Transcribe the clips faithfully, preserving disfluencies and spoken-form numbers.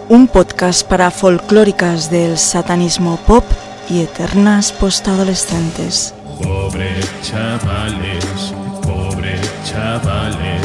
Un podcast para folclóricas del satanismo pop y eternas postadolescentes. Pobre chavales, pobre chavales.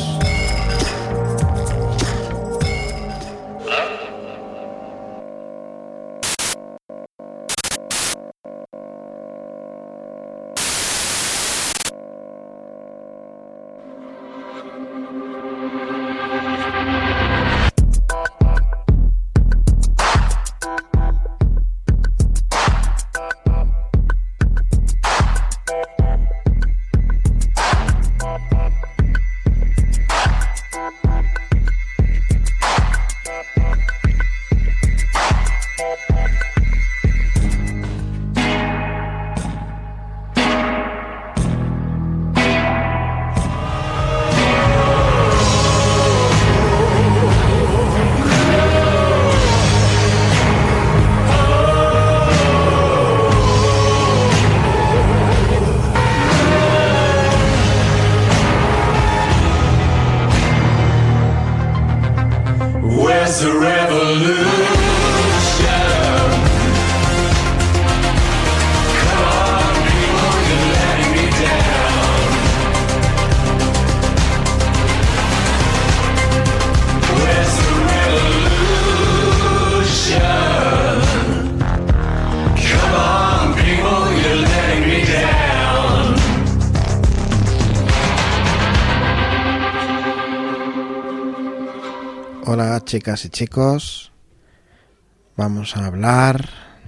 Hola chicas y chicos, vamos a hablar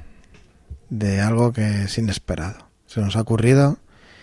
de algo que es inesperado. Se nos ha ocurrido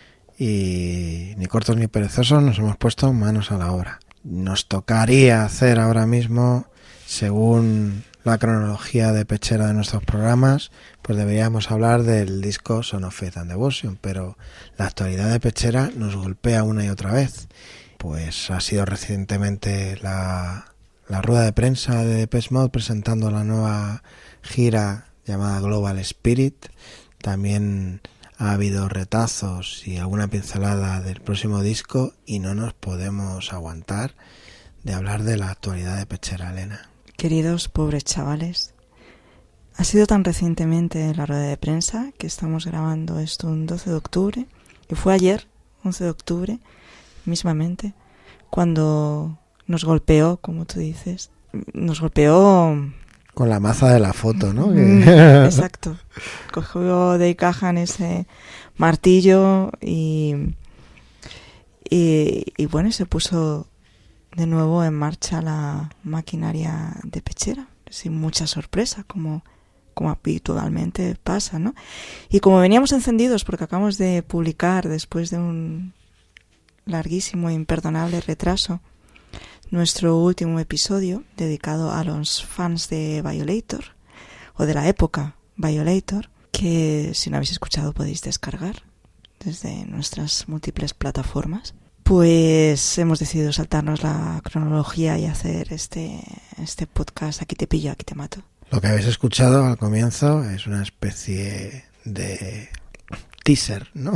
y ni cortos ni perezosos nos hemos puesto manos a la obra. Nos tocaría hacer ahora mismo, según la cronología de pechera de nuestros programas, pues deberíamos hablar del disco Son of Faith and Devotion, pero la actualidad de pechera nos golpea una y otra vez. Pues ha sido recientemente la... la rueda de prensa de Depeche Mode presentando la nueva gira llamada Global Spirit. También ha habido retazos y alguna pincelada del próximo disco y no nos podemos aguantar de hablar de la actualidad de pechera, Elena. Queridos pobres chavales, ha sido tan recientemente la rueda de prensa que estamos grabando esto un doce de octubre, que fue ayer, once de octubre, mismamente, cuando nos golpeó, como tú dices, nos golpeó... Con la maza de la foto, ¿no? Mm, que... Exacto. Cogió de caja en ese martillo y, y, y bueno, se puso de nuevo en marcha la maquinaria de pechera, sin mucha sorpresa, como, como habitualmente pasa, ¿no? Y como veníamos encendidos porque acabamos de publicar, después de un larguísimo e imperdonable retraso, nuestro último episodio dedicado a los fans de Violator, o de la época Violator, que si no habéis escuchado podéis descargar desde nuestras múltiples plataformas. Pues hemos decidido saltarnos la cronología y hacer este, este podcast Aquí te pillo, aquí te mato. Lo que habéis escuchado al comienzo es una especie de teaser, ¿no?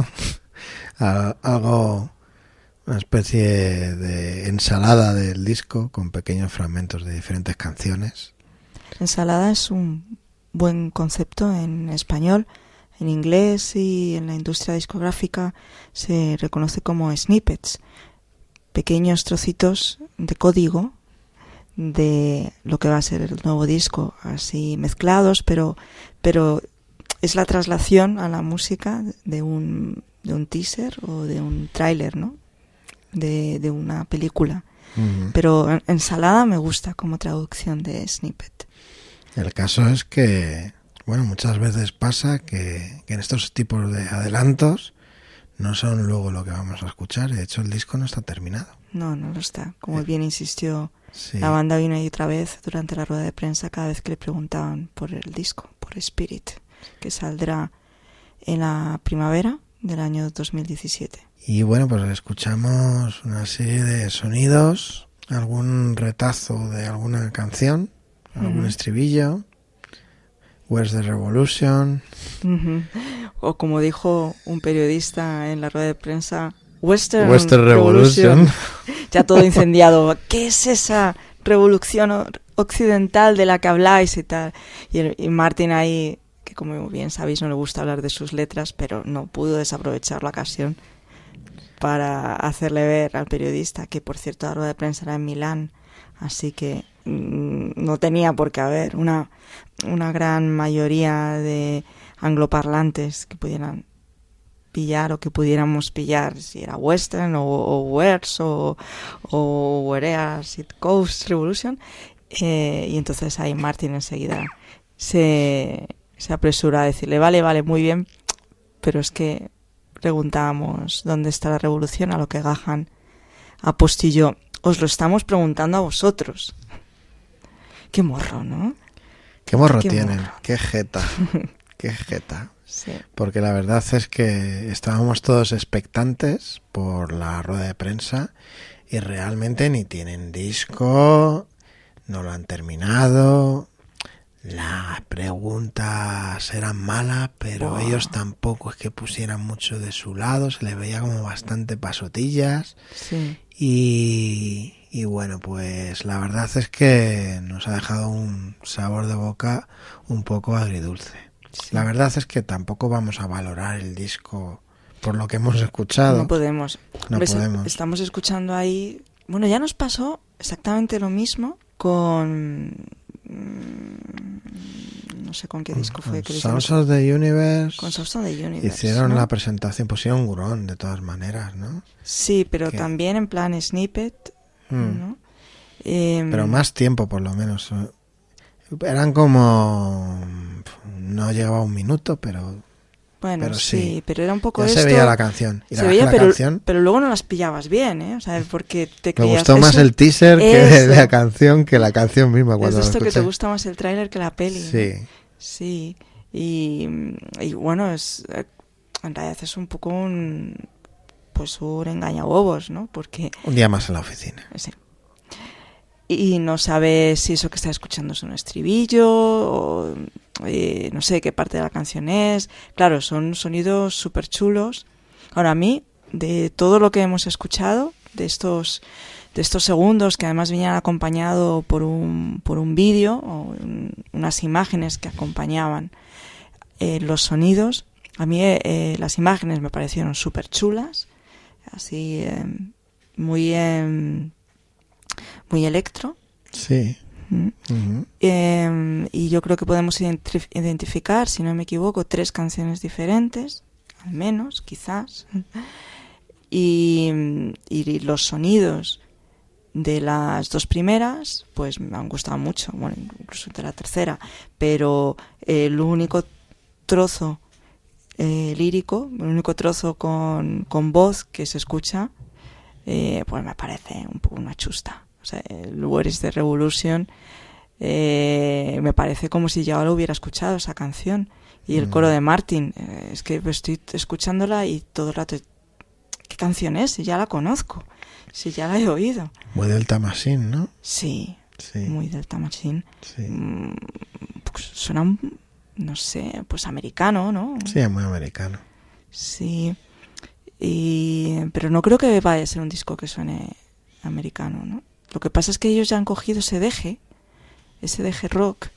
Algo... una especie de ensalada del disco con pequeños fragmentos de diferentes canciones. Ensalada es un buen concepto en español. En inglés y en la industria discográfica se reconoce como snippets, pequeños trocitos de código de lo que va a ser el nuevo disco, así mezclados, pero, pero es la traslación a la música de un, de un teaser o de un tráiler, ¿no? De, de una película. Uh-huh. Pero ensalada me gusta como traducción de snippet. El caso es que, bueno, muchas veces pasa que, que en estos tipos de adelantos no son luego lo que vamos a escuchar. De hecho, el disco no está terminado. No, no lo está. Como bien insistió sí. La banda una y otra vez durante la rueda de prensa cada vez que le preguntaban por el disco, por Spirit, que saldrá en la primavera del año dos mil diecisiete. Y bueno, pues escuchamos una serie de sonidos, algún retazo de alguna canción, algún uh-huh. estribillo, Where's the Revolution. Uh-huh. O como dijo un periodista en la rueda de prensa, Western, Western Revolution. Revolution. Ya todo incendiado. ¿Qué es esa revolución? occidental de la que habláis y tal. Y, el, y Martin ahí, que como bien sabéis no le gusta hablar de sus letras, pero no pudo desaprovechar la ocasión para hacerle ver al periodista que, por cierto, la rueda de prensa era en Milán, así que mmm, no tenía por qué haber una, una gran mayoría de angloparlantes que pudieran pillar o que pudiéramos pillar si era Western o, o Where's o, o Where's It Goes Revolution, eh, y entonces ahí Martin enseguida se, se apresura a decirle vale, vale, muy bien, pero es que preguntábamos dónde está la revolución, a lo que Gahan apostilló, os lo estamos preguntando a vosotros. Qué morro, ¿no? Qué morro Qué tienen, morro. qué jeta, qué jeta. Sí. Porque la verdad es que estábamos todos expectantes por la rueda de prensa y realmente ni tienen disco, no lo han terminado. Las preguntas eran malas, pero Buah. ellos tampoco es que pusieran mucho de su lado, se les veía como bastante pasotillas. Sí. Y, y bueno, pues la verdad es que nos ha dejado un sabor de boca un poco agridulce. Sí. La verdad es que tampoco vamos a valorar el disco por lo que hemos escuchado. No podemos. No Hombre, podemos. Estamos escuchando ahí... Bueno, ya nos pasó exactamente lo mismo con... No sé con qué disco fue. Que Sounds of the Universe. Con Sounds of the Universe. Hicieron ¿no? la presentación, pusieron un hurón de todas maneras, ¿no? Sí, pero ¿Qué? también en plan snippet, Mm. ¿no? Eh, Pero más tiempo, por lo menos. Eran como... No llegaba a un minuto, pero... Bueno, pero sí, sí. pero era un poco Ya esto... se veía la canción. Y se la, veía, la pero, canción... pero luego no las pillabas bien, ¿eh? O sea, porque te Me creías... gustó más eso- el teaser que eso. la canción que la canción misma Es cuando de lo esto que escuché. te gusta más el tráiler que la peli. ¿no? Sí. Sí, y, y bueno, es en realidad es un poco un pues un engañabobos, ¿no? Porque Un día más en la oficina. sí. Y no sabes si eso que estás escuchando es un estribillo o eh, no sé qué parte de la canción es. Claro, son sonidos súper chulos. Ahora, a mí, de todo lo que hemos escuchado, de estos de estos segundos que además venían acompañado por un por un vídeo o un, unas imágenes que acompañaban eh, los sonidos, a mí eh, las imágenes me parecieron súper chulas, así eh, muy eh, muy electro. Sí. ¿Mm? Uh-huh. Eh, y yo creo que podemos identif- identificar, si no me equivoco, tres canciones diferentes, al menos, quizás. Y, y los sonidos de las dos primeras, pues me han gustado mucho, bueno, incluso de la tercera, pero el único trozo eh, lírico, el único trozo con, con voz que se escucha, eh, pues me parece un poco una chusta. O sea, el Where is the Revolution eh, me parece como si yo lo hubiera escuchado, esa canción. Y el coro de Martin, eh, es que estoy escuchándola y todo el rato, ¿qué canción es? Si ya la conozco, si ya la he oído. Muy Delta Machine, ¿no? Sí, Sí. muy Delta Machine. Sí. Mm, pues suena, no sé, pues americano, ¿no? Sí, es muy americano. Sí. Y, pero no creo que vaya a ser un disco que suene americano, ¿no? Lo que pasa es que ellos ya han cogido ese deje, ese deje rock,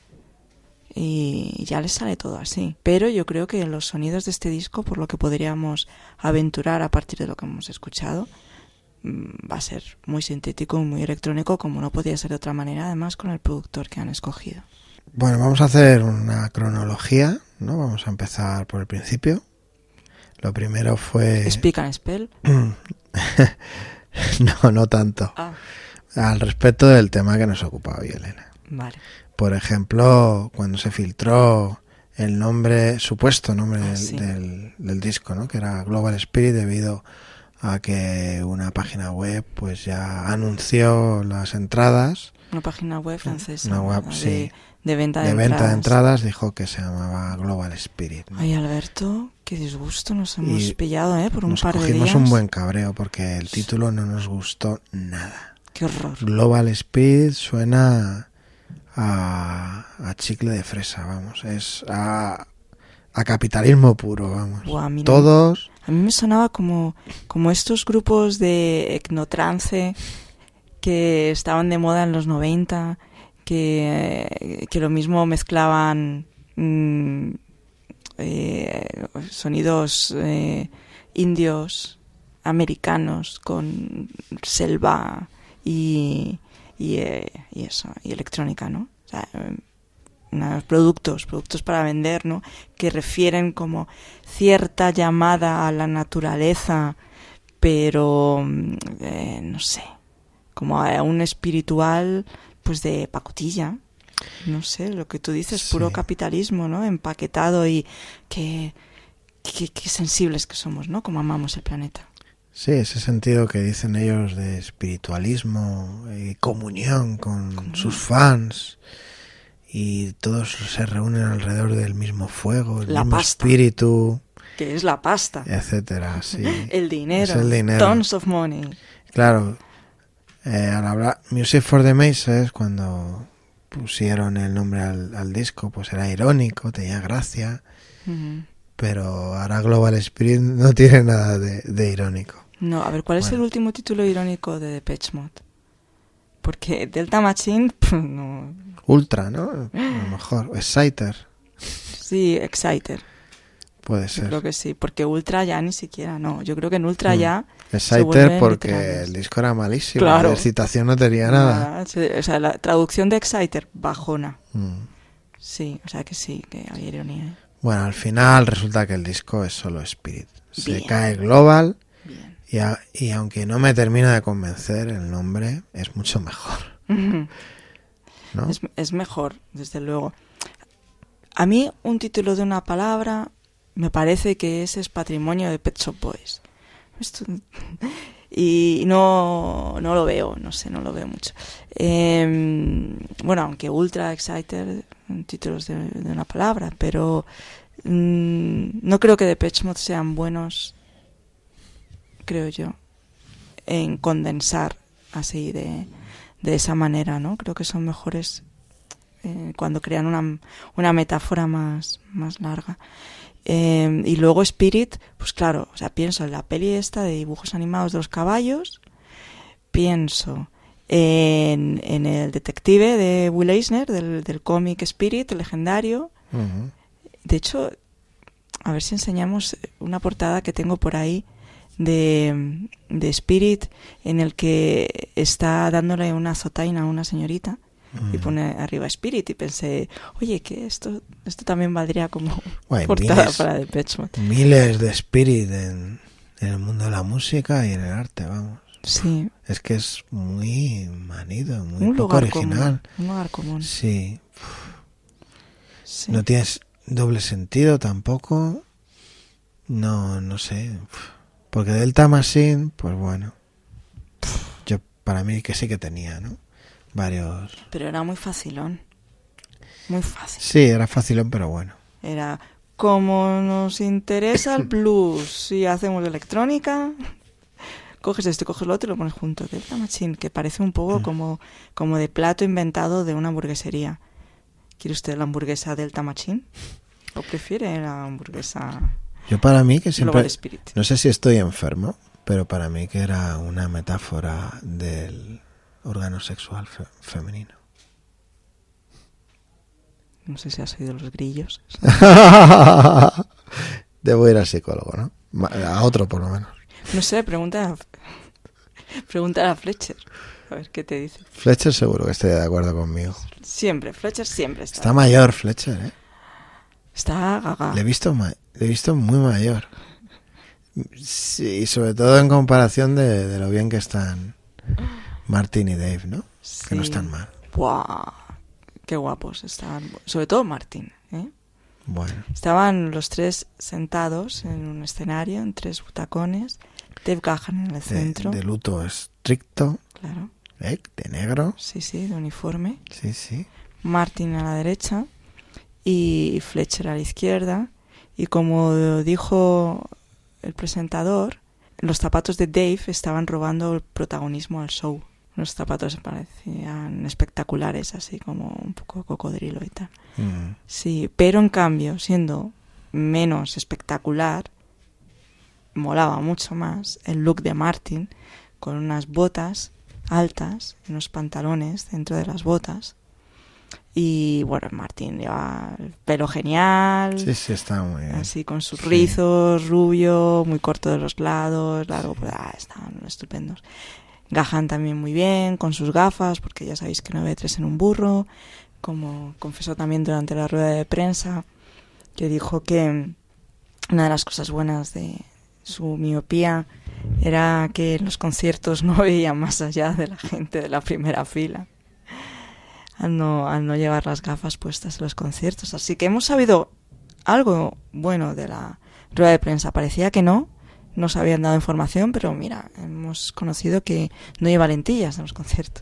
y ya les sale todo así. Pero yo creo que los sonidos de este disco, por lo que podríamos aventurar a partir de lo que hemos escuchado, va a ser muy sintético y muy electrónico, como no podía ser de otra manera, además con el productor que han escogido. Bueno, vamos a hacer una cronología, ¿no? Vamos a empezar por el principio. Lo primero fue... Speak and Spell. No, no tanto. Ah, Al respecto del tema que nos ocupa hoy, Elena. vale. Por ejemplo, cuando se filtró el nombre, supuesto nombre Ah, del, sí. del, del disco, ¿no? Que era Global Spirit, debido a que una página web pues ya anunció las entradas. Una página web francesa. Una web, de, sí. de venta de, De entradas. venta de entradas, dijo que se llamaba Global Spirit, ¿no? Ay, Alberto, qué disgusto nos hemos Y pillado, ¿eh? Por un Nos par de cogimos días. un buen cabreo porque el título no nos gustó nada. Qué horror. Global Spirit suena a, a chicle de fresa, vamos. Es a, a capitalismo puro, vamos. Buah, a mí no- Todos... A mí me sonaba como, como estos grupos de etnotrance que estaban de moda en los noventa, que, que lo mismo mezclaban mmm, eh, sonidos eh, indios, americanos, con selva y, y, eh, y eso, y electrónica, ¿no? O sea, eh, unos productos, productos para vender, ¿no? Que refieren como cierta llamada a la naturaleza, pero eh, no sé, como a un espiritual, pues de pacotilla, no sé, lo que tú dices, Sí. puro capitalismo, ¿no? Empaquetado y que, que, que sensibles que somos, ¿no? Como amamos el planeta. Sí, ese sentido que dicen ellos de espiritualismo y comunión con Comunión. sus fans, y todos se reúnen alrededor del mismo fuego, el La mismo pasta. espíritu, Que es la pasta, etcétera. Sí. el dinero, Es el dinero. tons of money. Claro, eh, al hablar Music for the Masses, cuando pusieron el nombre al, al disco, pues era irónico, tenía gracia, Mm. pero ahora Global Spirit no tiene nada de, de irónico. No, a ver, ¿cuál es Bueno. el último título irónico de Depeche Mode? Porque Delta Machine, pf, no. Ultra, ¿no? A lo mejor. Exciter, Sí, Exciter. puede Yo ser. creo que sí, porque Ultra ya ni siquiera, no. Yo creo que en Ultra Mm. ya se Exciter vuelven porque literales. el disco era malísimo. Claro. La excitación no tenía nada. se- O sea, la traducción de Exciter, bajona. Mm. Sí, o sea que sí, que había ironía. ¿eh? Bueno, al final resulta que el disco es solo Spirit. Se Bien. cae Global Bien. y, a- y aunque no me termina de convencer, el nombre es mucho mejor, ¿no? Es, es mejor, desde luego. A mí un título de una palabra me parece que ese es patrimonio de Pet Shop Boys. Esto- y no, no lo veo, no sé, no lo veo mucho. Eh, bueno, aunque Ultra Exciter, títulos de, de una palabra, pero mm, no creo que Depeche Mode sean buenos, creo yo, en condensar así de, de esa manera, ¿no? Creo que son mejores eh, cuando crean una, una metáfora más, más larga. Eh, y luego Spirit, pues claro, o sea, pienso en la peli esta de dibujos animados de los caballos, pienso en, en el detective de Will Eisner, del, del cómic Spirit, legendario. Ujú. De hecho, a ver si enseñamos una portada que tengo por ahí de, de Spirit, en el que está dándole una azotaina a una señorita y Mm. pone arriba Spirit, y pensé, oye, que esto esto también valdría como Bueno, portada miles. para Depeche Mode. Miles de Spirit en, en el mundo de la música y en el arte, vamos. Sí, Es que es muy manido, muy un poco lugar original. común, un lugar común. Sí, Sí. no tienes doble sentido tampoco. No, no sé. Porque Delta Machine, pues bueno. Yo para mí que sí que tenía, ¿no? Varios. Pero era muy facilón, muy fácil. Sí, era facilón, pero bueno. Era, como nos interesa el blues y hacemos electrónica, coges esto y coges lo otro y lo pones junto. Delta Machine, que parece un poco Mm. como, como de plato inventado de una hamburguesería. ¿Quiere usted la hamburguesa Delta Machine? ¿O prefiere la hamburguesa Yo para mí que Global siempre. Spirit? No sé si estoy enfermo, pero para mí que era una metáfora del órgano sexual fe- femenino. No sé si has oído los grillos. Debo ir al psicólogo, ¿no? Ma- A otro por lo menos. No sé, pregunta a, pregunta a Fletcher. A ver qué te dice. Fletcher seguro que estaría de acuerdo conmigo. Siempre, Fletcher siempre está. Está mayor Fletcher, ¿eh? Está gaga. Le he visto, ma- le he visto muy mayor. Sí, sobre todo en comparación de, de lo bien que están Martin y Dave, ¿no? Que no Sí. están mal. Buah, qué guapos estaban. Sobre todo Martin, ¿eh? Bueno, Estaban los tres sentados en un escenario, en tres butacones. Dave Gahan en el de, centro. de luto estricto, Claro, ¿eh? De negro. sí, sí, de uniforme. Sí, sí. Martin a la derecha y Fletcher a la izquierda. Y como dijo el presentador, los zapatos de Dave estaban robando el protagonismo al show. Los zapatos parecían espectaculares, así como un poco cocodrilo y tal. Mm. Sí, pero en cambio, siendo menos espectacular, molaba mucho más el look de Martin, con unas botas altas y unos pantalones dentro de las botas, Y bueno, Martin lleva el pelo genial. Sí, sí, está muy bien. Así con sus Sí. rizos, rubio, muy corto de los lados, largo, pues ah, están estupendos. Gahan también muy bien, con sus gafas, porque ya sabéis que no ve tres en un burro, como confesó también durante la rueda de prensa, que dijo que una de las cosas buenas de su miopía era que en los conciertos no veía más allá de la gente de la primera fila, al no, al no llevar las gafas puestas en los conciertos. Así que hemos sabido algo bueno de la rueda de prensa. Parecía que no, nos habían dado información, pero mira, hemos conocido que no lleva lentillas en los conciertos.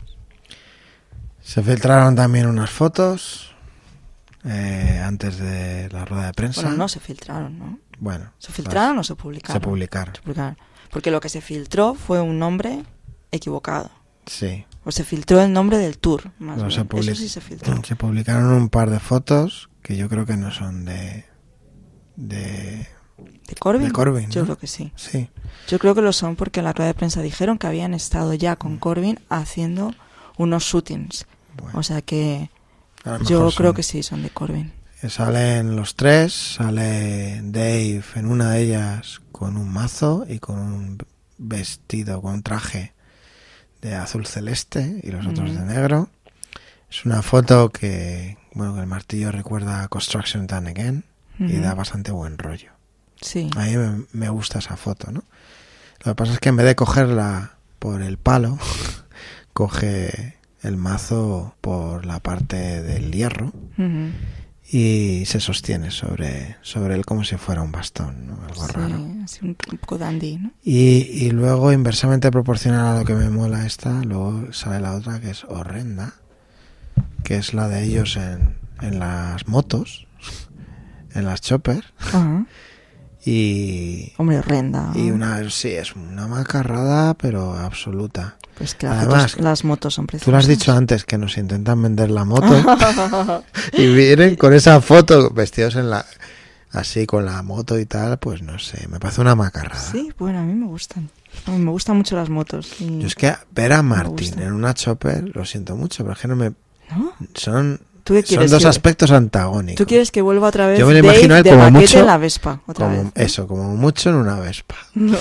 Se filtraron también unas fotos eh, antes de la rueda de prensa. Bueno, no se filtraron, ¿no? Bueno, ¿Se filtraron las, o se publicaron? Se publicaron. Se publicaron. Porque lo que se filtró fue un nombre equivocado. Sí. O se filtró el nombre del tour, más Pero bien. se public- Eso sí se filtró. Se publicaron un par de fotos que yo creo que no son de... de ¿De Corbin? De Corbin, Yo ¿no? creo que sí. Sí. Yo creo que lo son porque en la rueda de prensa dijeron que habían estado ya con Corbin haciendo unos shootings. Bueno, O sea que a lo yo mejor creo son- que sí, son de Corbin. Salen los tres, sale Dave en una de ellas con un mazo y con un vestido, con un traje de azul celeste y los otros Mm. de negro. Es una foto que, bueno, que el martillo recuerda a Construction Done Again y Ujú. da bastante buen rollo. Sí. A mí me, me gusta esa foto, ¿no? Lo que pasa es que en vez de cogerla por el palo, coge el mazo por la parte del hierro Ujú. y se sostiene sobre, sobre él como si fuera un bastón, ¿no? Algo Sí, raro. así un, un poco dandy, ¿no? Y, y luego, inversamente proporcional a lo que me mola esta, luego sale la otra que es horrenda, que es la de ellos en, en las motos, en las chopper, Ajá. y, Hombre, horrenda. y una, sí, es una macarrada, pero absoluta. Pues que las, Además, fotos- las motos son preciosas. Tú lo has dicho antes, que nos intentan vender la moto y vienen con esa foto vestidos en la así con la moto y tal, pues no sé, me parece una macarrada. Sí, bueno, a mí me gustan. A mí me gustan mucho las motos. Y... Yo es que ver a Me Martin gusta. en una chopper, lo siento mucho, pero es que no me... ¿No? Son, ¿Tú qué son quieres dos que- aspectos antagónicos. ¿Tú quieres que vuelva otra vez Yo me lo Dave imagino a él de como baquete mucho- en la Vespa? Otra como, vez, ¿no? Eso, como mucho en una Vespa.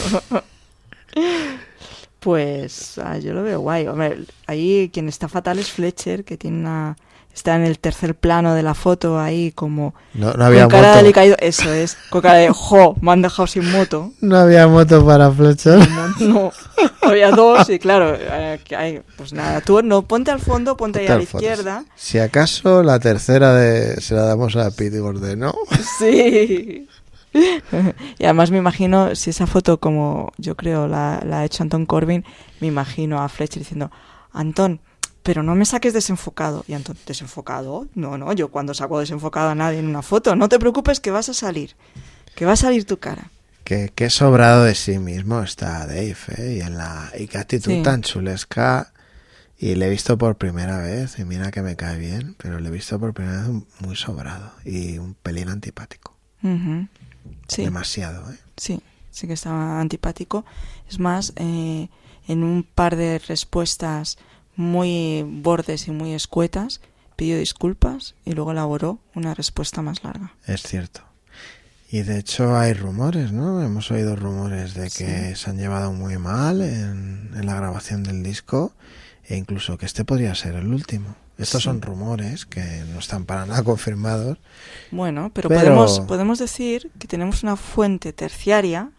Pues ah, yo lo veo guay. Hombre, ahí quien está fatal es Fletcher, que tiene una... Está en el tercer plano de la foto ahí como... No, no había con cara de moto. alicaído. Eso es. Con cara de, jo, me han dejado sin moto. No había moto para Fletcher. No, había dos y claro, eh, que hay- pues nada, tú no, ponte al fondo, ponte ahí a la Tal foto. izquierda. Si acaso la tercera de se la damos a Pete Gordon, ¿no? Sí. Y además me imagino, si esa foto como yo creo la, la ha hecho Anton Corbin, me imagino a Fletcher diciendo, Antón, pero no me saques desenfocado. Y Antón, ¿desenfocado? No, no, yo cuando saco desenfocado a nadie en una foto, no te preocupes que vas a salir, que va a salir tu cara. Que, que sobrado de sí mismo está Dave, ¿eh? Y, en la, y qué actitud Sí. tan chulesca. Y le he visto por primera vez, y mira que me cae bien, pero le he visto por primera vez muy sobrado y un pelín antipático. Ujú. Sí. Demasiado, ¿eh? Sí, sí que estaba antipático. Es más, eh, en un par de respuestas muy bordes y muy escuetas, pidió disculpas y luego elaboró una respuesta más larga. Es cierto. Y de hecho hay rumores, ¿no? Hemos oído rumores de que Sí. se han llevado muy mal en, en la grabación del disco e incluso que este podría ser el último. Estos Sí. son rumores que no están para nada confirmados. Bueno, pero, Pero- Podemos, podemos decir que tenemos una fuente terciaria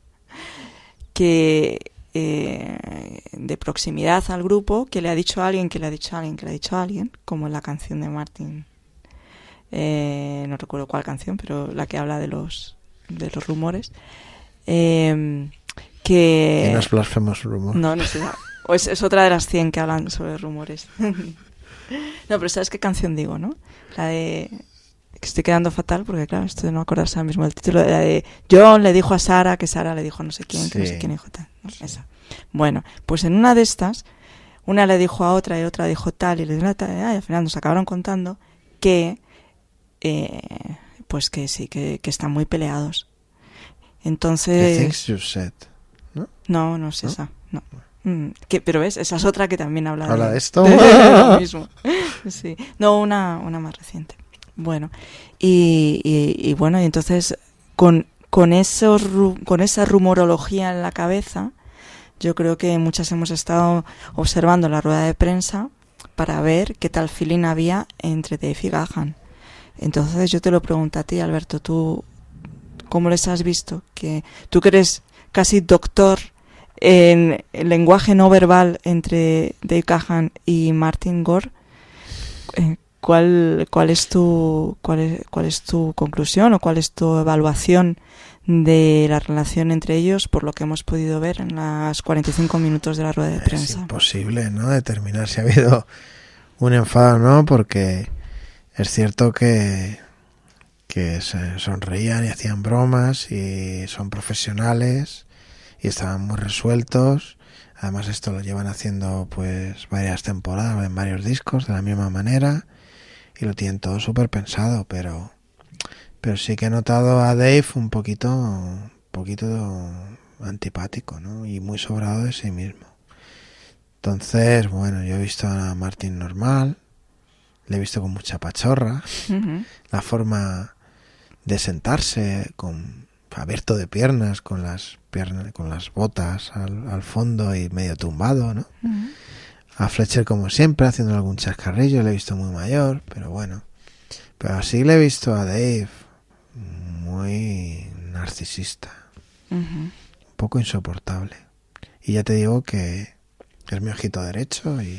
que eh, de proximidad al grupo, que le ha dicho a alguien, que le ha dicho a alguien, que le ha dicho a alguien, como en la canción de Martin. Eh, no recuerdo cuál canción, pero la que habla de los de los rumores. Eh, que y no es Blasphemous Rumor. no, no es esa. O es, es otra de las cien que hablan sobre rumores. No, pero ¿sabes qué canción digo, no? La de... Que estoy quedando fatal porque, claro, esto de no acordarse ahora mismo del título. La de John le dijo a Sara que Sara le dijo a no sé quién, que no Sí. sé quién dijo tal. ¿no? Esa. Bueno, pues en una de estas, una le dijo a otra y otra dijo tal y le dio la tal, y al final nos acabaron contando que... Eh, pues que sí, que, que están muy peleados. The Entonces... Things You Said. No, no es ¿No? esa. No, Mm, que, pero ves, esa es otra que también habla, ¿Habla de, de esto? de lo mismo. Sí. No, una, una más reciente. Bueno, y, y, y bueno, y entonces con, con, esos, con esa rumorología en la cabeza, yo creo que muchas hemos estado observando la rueda de prensa para ver qué tal feeling había entre Dave y Gahan. Entonces yo te lo pregunto a ti, Alberto, ¿tú cómo les has visto? Que tú que eres casi doctor en el lenguaje no verbal entre Dave Gahan y Martin Gore, eh, ¿cuál, cuál es tu cuál es, cuál es tu conclusión o cuál es tu evaluación de la relación entre ellos por lo que hemos podido ver en las cuarenta y cinco minutos de la rueda de prensa? Es imposible, ¿no?, determinar si ha habido un enfado o no, porque es cierto que que se sonreían y hacían bromas y son profesionales y estaban muy resueltos. Además esto lo llevan haciendo pues varias temporadas en varios discos de la misma manera y lo tienen todo súper pensado, pero pero sí que he notado a Dave un poquito un poquito antipático, ¿no?, y muy sobrado de sí mismo. Entonces, bueno, yo he visto a Martin normal, le he visto con mucha pachorra, uh-huh. La forma de sentarse con abierto de piernas, con las piernas, con las botas al, al fondo y medio tumbado, ¿no? Uh-huh. A Fletcher como siempre haciendo algún chascarrillo, le he visto muy mayor, pero bueno. Pero así le he visto a Dave muy narcisista, uh-huh. Un poco insoportable. Y ya te digo que es mi ojito derecho y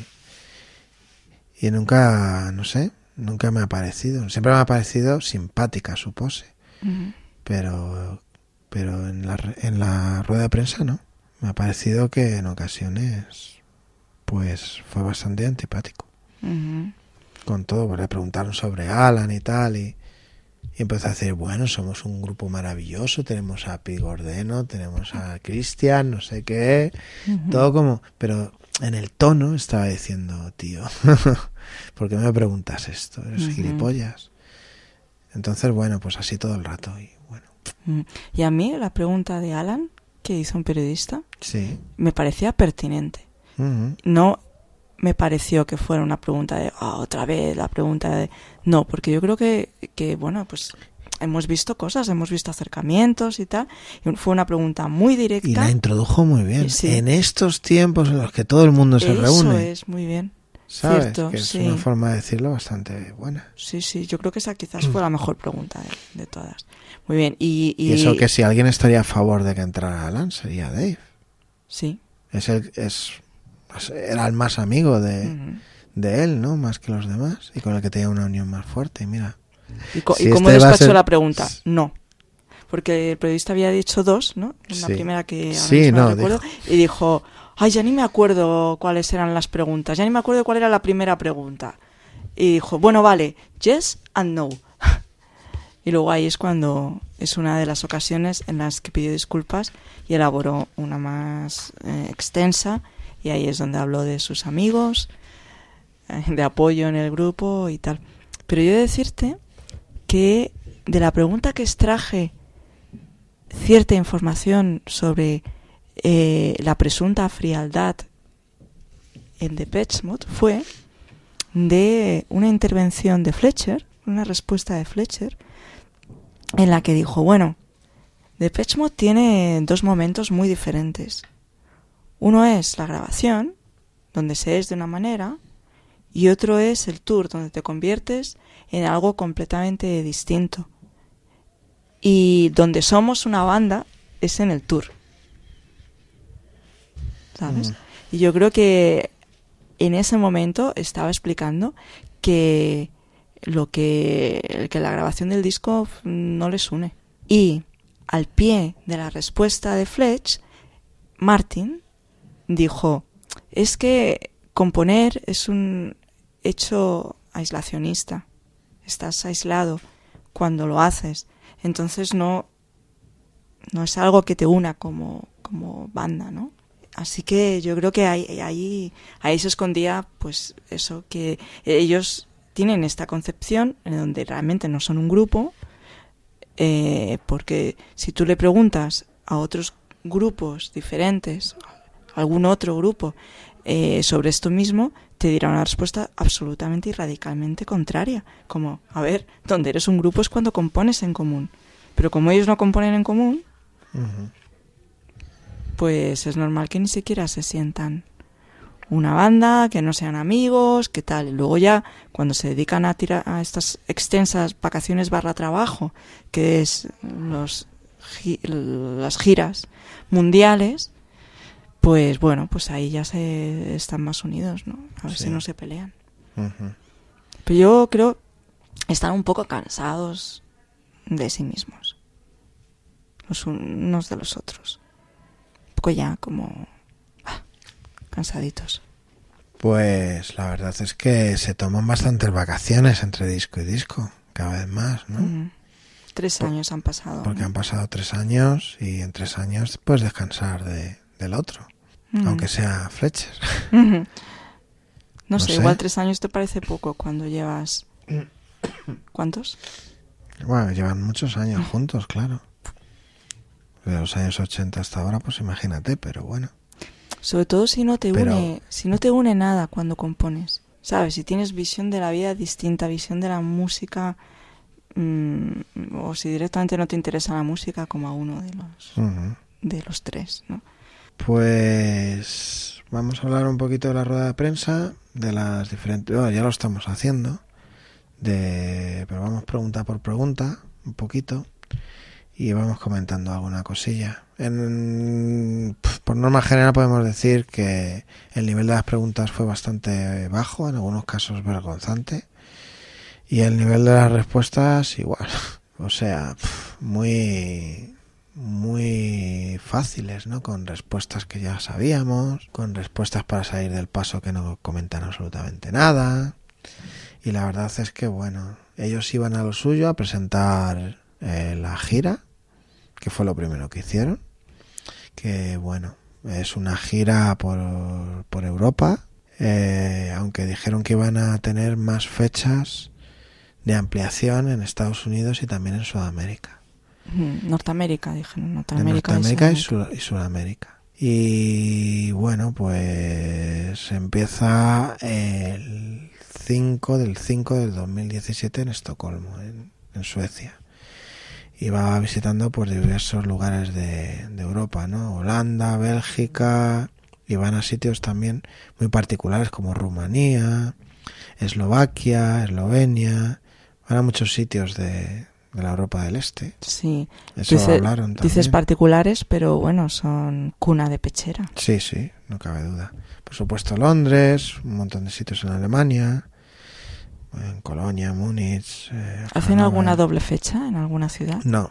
y nunca, no sé, nunca me ha parecido, siempre me ha parecido simpática su pose, uh-huh. pero pero en la en la rueda de prensa no, me ha parecido que en ocasiones pues fue bastante antipático, uh-huh. Con todo, pues le preguntaron sobre Alan y tal y, y empezó a decir, bueno, somos un grupo maravilloso, tenemos a Pi Gordeno, tenemos a Christian, no sé qué, uh-huh. Todo como, pero en el tono estaba diciendo, tío, ¿por qué me preguntas esto? Eres uh-huh. gilipollas. Entonces, bueno, pues así todo el rato. Y bueno. Y a mí la pregunta de Alan, que hizo un periodista, sí, me parecía pertinente. Uh-huh. No me pareció que fuera una pregunta de, oh, otra vez la pregunta de... No, porque yo creo que, que bueno, pues... hemos visto cosas, hemos visto acercamientos y tal. Y fue una pregunta muy directa. Y la introdujo muy bien. Sí. En estos tiempos en los que todo el mundo se Eso reúne. Eso es, muy bien. ¿Sabes? Cierto, que es sí. Una forma de decirlo bastante buena. Sí, sí, yo creo que esa quizás fue la mejor pregunta de, de todas. Muy bien. Y, y... y eso que si alguien estaría a favor de que entrara Alan sería Dave. Sí. Es el, es, era el más amigo de, uh-huh. de él, ¿no? Más que los demás. Y con el que tenía una unión más fuerte. Y mira... ¿Y, co- si ¿y cómo este despachó ser... la pregunta? No. Porque el periodista había dicho dos, ¿no? La sí. primera que ahora sí, no no, recuerdo. Dijo... Y dijo, ay, ya ni me acuerdo cuáles eran las preguntas. Ya ni me acuerdo cuál era la primera pregunta. Y dijo, bueno, vale, yes and no. Y luego ahí es cuando es una de las ocasiones en las que pidió disculpas y elaboró una más eh, extensa. Y ahí es donde habló de sus amigos, eh, de apoyo en el grupo y tal. Pero yo he de decirte que de la pregunta que extraje cierta información sobre eh, la presunta frialdad en Depeche Mode fue de una intervención de Fletcher, una respuesta de Fletcher, en la que dijo, bueno, Depeche Mode tiene dos momentos muy diferentes. Uno es la grabación, donde se es de una manera, y otro es el tour, donde te conviertes en algo completamente distinto. Y donde somos una banda es en el tour. ¿Sabes? Mm. Y yo creo que en ese momento estaba explicando que lo que, que la grabación del disco no les une. Y al pie de la respuesta de Fletch, Martin dijo, es que componer es un hecho aislacionista. Estás aislado cuando lo haces. Entonces no, no es algo que te una como, como banda, ¿no? Así que yo creo que ahí, ahí, ahí se escondía, pues eso, que ellos tienen esta concepción en donde realmente no son un grupo, eh, porque si tú le preguntas a otros grupos diferentes, algún otro grupo eh, sobre esto mismo, te dirá una respuesta absolutamente y radicalmente contraria. Como, a ver, donde eres un grupo es cuando compones en común. Pero como ellos no componen en común, uh-huh. pues es normal que ni siquiera se sientan una banda, que no sean amigos, que tal. Y luego ya, cuando se dedican a tirar a estas extensas vacaciones barra trabajo, que es los gi- las giras mundiales, pues bueno, pues ahí ya se están más unidos, ¿no? A ver sí. si no se pelean. Uh-huh. Pero yo creo que están un poco cansados de sí mismos, los unos de los otros. Un poco ya como ah, cansaditos. Pues la verdad es que se toman bastantes vacaciones entre disco y disco, cada vez más, ¿no? Uh-huh. Tres Por, años han pasado. Porque ¿no? han pasado tres años y en tres años puedes descansar de, del otro. Uh-huh. Aunque sea Fletcher. Uh-huh. No, no sé, sé, igual tres años te parece poco cuando llevas... ¿Cuántos? Bueno, llevan muchos años uh-huh. juntos, claro. De los años ochenta hasta ahora, pues imagínate, pero bueno. Sobre todo si no te pero... une, si no te une nada cuando compones, ¿sabes? Si tienes visión de la vida distinta, visión de la música, mmm, o si directamente no te interesa la música como a uno de los, uh-huh. de los tres, ¿no? Pues vamos a hablar un poquito de la rueda de prensa, de las diferentes... Bueno, ya lo estamos haciendo, de pero vamos pregunta por pregunta, un poquito, y vamos comentando alguna cosilla. En, por norma general podemos decir que el nivel de las preguntas fue bastante bajo, en algunos casos vergonzante, y el nivel de las respuestas igual. O sea, muy... muy fáciles, ¿no? Con respuestas que ya sabíamos, con respuestas para salir del paso que no comentan absolutamente nada. Y la verdad es que, bueno, ellos iban a lo suyo a presentar eh, la gira, que fue lo primero que hicieron. Que, bueno, es una gira por, por Europa, eh, aunque dijeron que iban a tener más fechas de ampliación en Estados Unidos y también en Sudamérica. Norteamérica, dije, Norteamérica, Norteamérica y, Sur- y Sudamérica. Y bueno, pues empieza el cinco del cinco del dos mil diecisiete en Estocolmo, en, en Suecia. Y va visitando pues diversos lugares de, de Europa, ¿no? Holanda, Bélgica, y van a sitios también muy particulares como Rumanía, Eslovaquia, Eslovenia, van a muchos sitios de de la Europa del Este. Sí. Eso Dice, hablaron también. Dices particulares, pero bueno, son cuna de pechera. Sí, sí, no cabe duda. Por supuesto Londres, un montón de sitios en Alemania, en Colonia, Múnich. Eh, ¿Hacen Hannover. alguna doble fecha en alguna ciudad? No.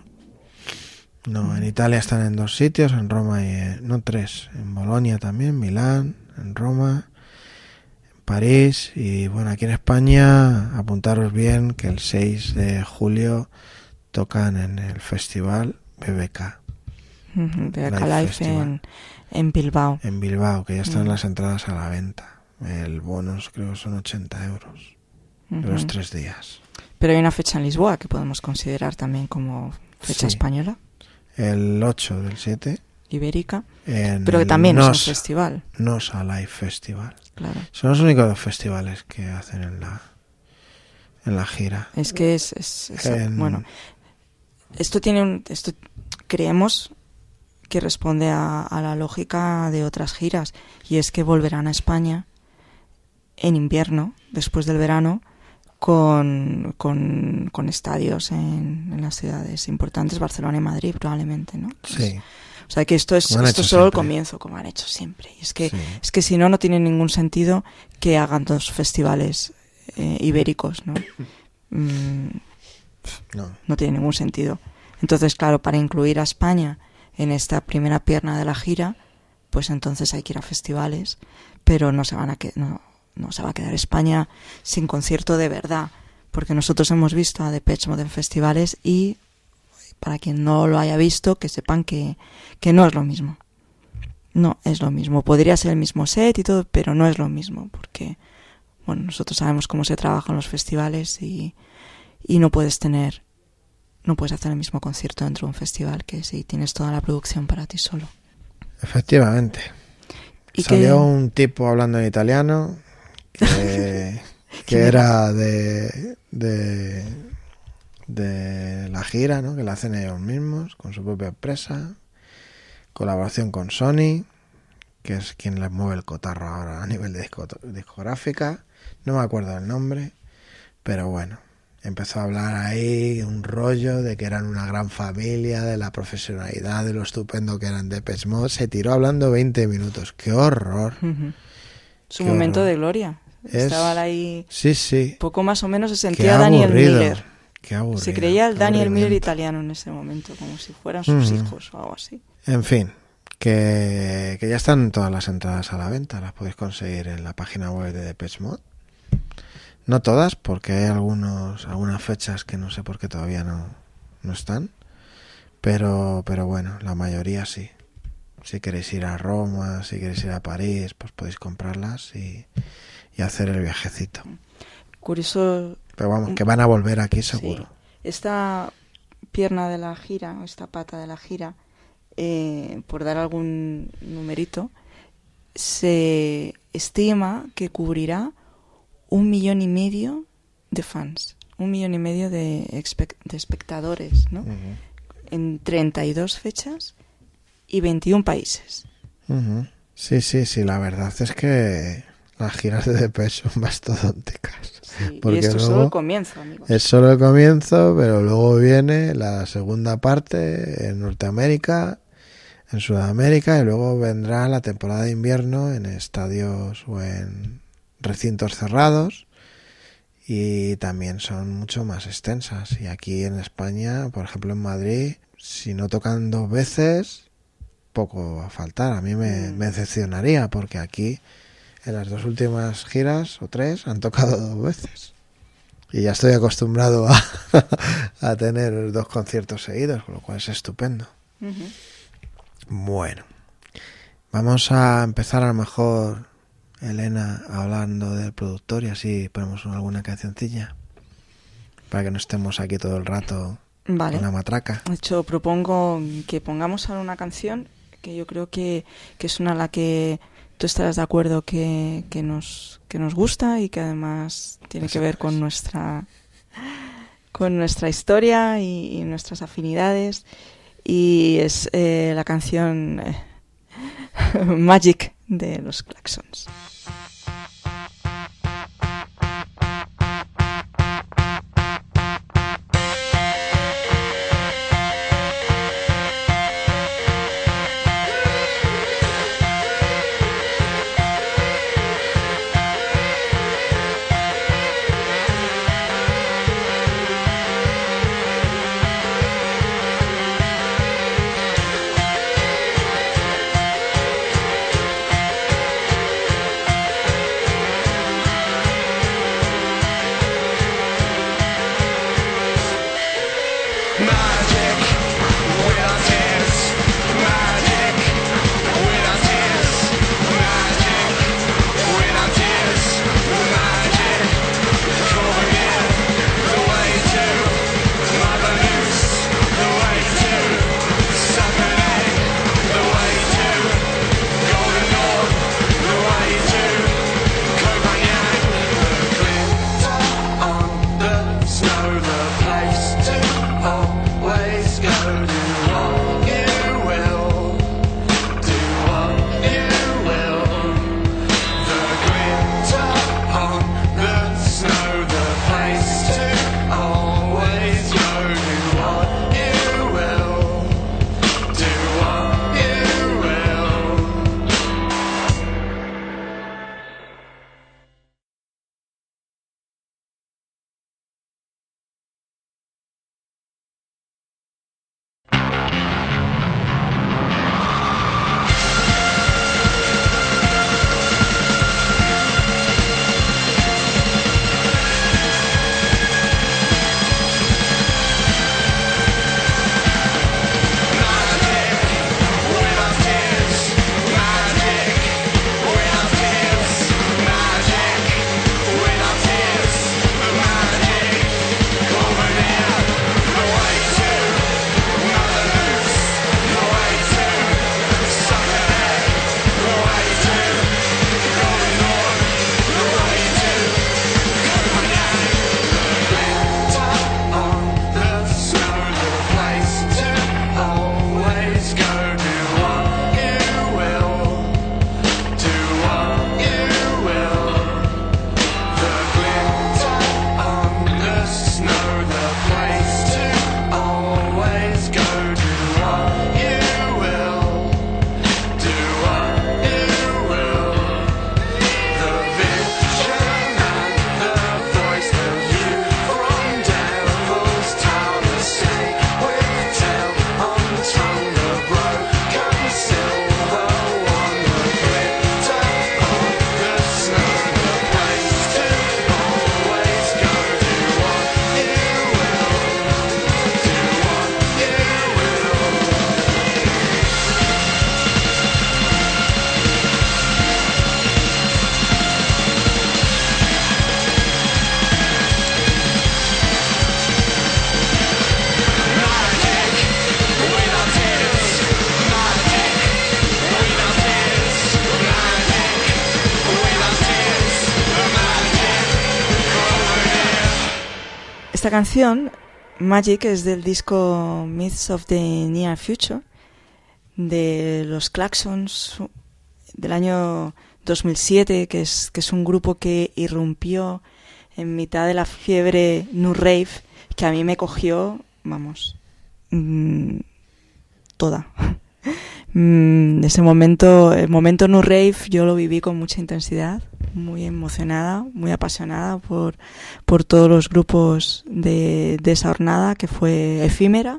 No, mm. en Italia están en dos sitios, en Roma y... En, no, tres. En Bolonia también, Milán, en Roma, en París. Y bueno, aquí en España, apuntaros bien que el seis de julio tocan en el festival B B K. Uh-huh, B B K Live, Live en, en Bilbao. En Bilbao, que ya están uh-huh. las entradas a la venta. El bonus creo que son ochenta euros. Uh-huh. De los tres días. Pero hay una fecha en Lisboa que podemos considerar también como fecha sí. española. El ocho del siete. Ibérica. Pero que también Nos, es un festival. Nosa Live Festival. Claro. Son los únicos dos festivales que hacen en la en la gira. Es que es, es, es en... bueno. Esto tiene un, esto creemos que responde a, a la lógica de otras giras, y es que volverán a España en invierno, después del verano, con, con, con estadios en, en las ciudades importantes, Barcelona y Madrid probablemente, ¿no? Sí. Pues, o sea que esto es, esto es solo siempre. El comienzo, como han hecho siempre. Y es que, sí. es que si no, no tiene ningún sentido que hagan dos festivales eh, ibéricos, ¿no? Mm, no. No tiene ningún sentido. Entonces, claro, para incluir a España en esta primera pierna de la gira, pues entonces hay que ir a festivales, pero no se van a que no, no se va a quedar España sin concierto de verdad, porque nosotros hemos visto a Depeche Mode en festivales y para quien no lo haya visto, que sepan que, que no es lo mismo. No es lo mismo. Podría ser el mismo set y todo, pero no es lo mismo, porque bueno, nosotros sabemos cómo se trabaja en los festivales y, y no puedes tener no puedes hacer el mismo concierto dentro de un festival que si tienes toda la producción para ti solo. Efectivamente. ¿Y Salió qué? un tipo hablando en italiano que, que era de, de, de la gira, ¿no? Que la hacen ellos mismos, con su propia empresa. Colaboración con Sony, que es quien les mueve el cotarro ahora a nivel de disco, discográfica. No me acuerdo el nombre, pero bueno. Empezó a hablar ahí un rollo de que eran una gran familia, de la profesionalidad, de lo estupendo que eran Depeche Mode. Se tiró hablando veinte minutos. ¡Qué horror! Uh-huh. Su Qué momento horror. de gloria. Es... Estaba ahí... Sí, sí. Poco más o menos se Qué sentía Daniel aburrido. Miller. Qué aburrido. Se creía el qué Daniel Miller aburrimiento. italiano en ese momento, como si fueran sus Uh-huh. hijos o algo así. En fin, que, que ya están todas las entradas a la venta. Las podéis conseguir en la página web de Depeche Mode. No todas, porque hay algunos algunas fechas que no sé por qué todavía no, no están. Pero, pero bueno, la mayoría sí. Si queréis ir a Roma, si queréis ir a París, pues podéis comprarlas y, y hacer el viajecito. Curioso. Pero vamos, que van a volver aquí seguro. Sí. Esta pierna de la gira, esta pata de la gira, eh, por dar algún numerito, se estima que cubrirá un millón y medio de fans, un millón y medio de, espe- de espectadores, ¿no? Uh-huh. En treinta y dos fechas y veintiún países. Uh-huh. Sí, sí, sí, la verdad es que las giras de Depeche son mastodónticas. Sí, Porque y esto es luego solo el comienzo, amigos. Es solo el comienzo, pero luego viene la segunda parte en Norteamérica, en Sudamérica, y luego vendrá la temporada de invierno en estadios o en recintos cerrados, y también son mucho más extensas. Y aquí en España, por ejemplo en Madrid, si no tocan dos veces, poco va a faltar. A mí me, me decepcionaría, porque aquí en las dos últimas giras o tres han tocado dos veces. Y ya estoy acostumbrado a, a tener dos conciertos seguidos, con lo cual es estupendo. Uh-huh. Bueno, vamos a empezar a lo mejor, Elena, hablando del productor, y así ponemos alguna cancioncilla para que no estemos aquí todo el rato Vale. con la matraca. De hecho, propongo que pongamos ahora una canción que yo creo que, que es una a la que tú estarás de acuerdo que, que nos que nos gusta y que además tiene que ver con nuestra con nuestra historia y, y nuestras afinidades, y es eh, la canción eh, Magic de los Claxons. Snow, the place to always esta canción, Magic, es del disco Myths of the Near Future, de los Klaxons, del año dos mil siete, que es, que es un grupo que irrumpió en mitad de la fiebre New Rave, que a mí me cogió, vamos, mmm, toda. Mm, ese momento, el momento New Rave, yo lo viví con mucha intensidad, muy emocionada, muy apasionada por, por todos los grupos de, de esa jornada, que fue efímera.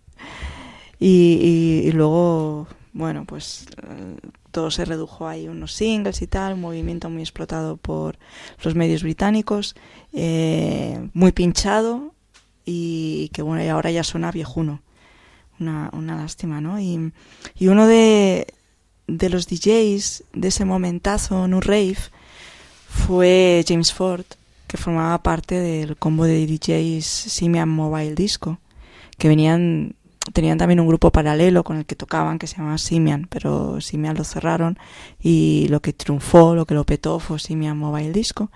Y, y, y luego, bueno, pues todo se redujo ahí, unos singles y tal, un movimiento muy explotado por los medios británicos, eh, muy pinchado, y que bueno, y ahora ya suena viejuno. Una, una lástima, ¿no? Y, y uno de, de los D Js de ese momentazo New Rave fue James Ford, que formaba parte del combo de D Js Simian Mobile Disco, que venían, tenían también un grupo paralelo con el que tocaban que se llamaba Simian, pero Simian lo cerraron y lo que triunfó, lo que lo petó fue Simian Mobile Disco.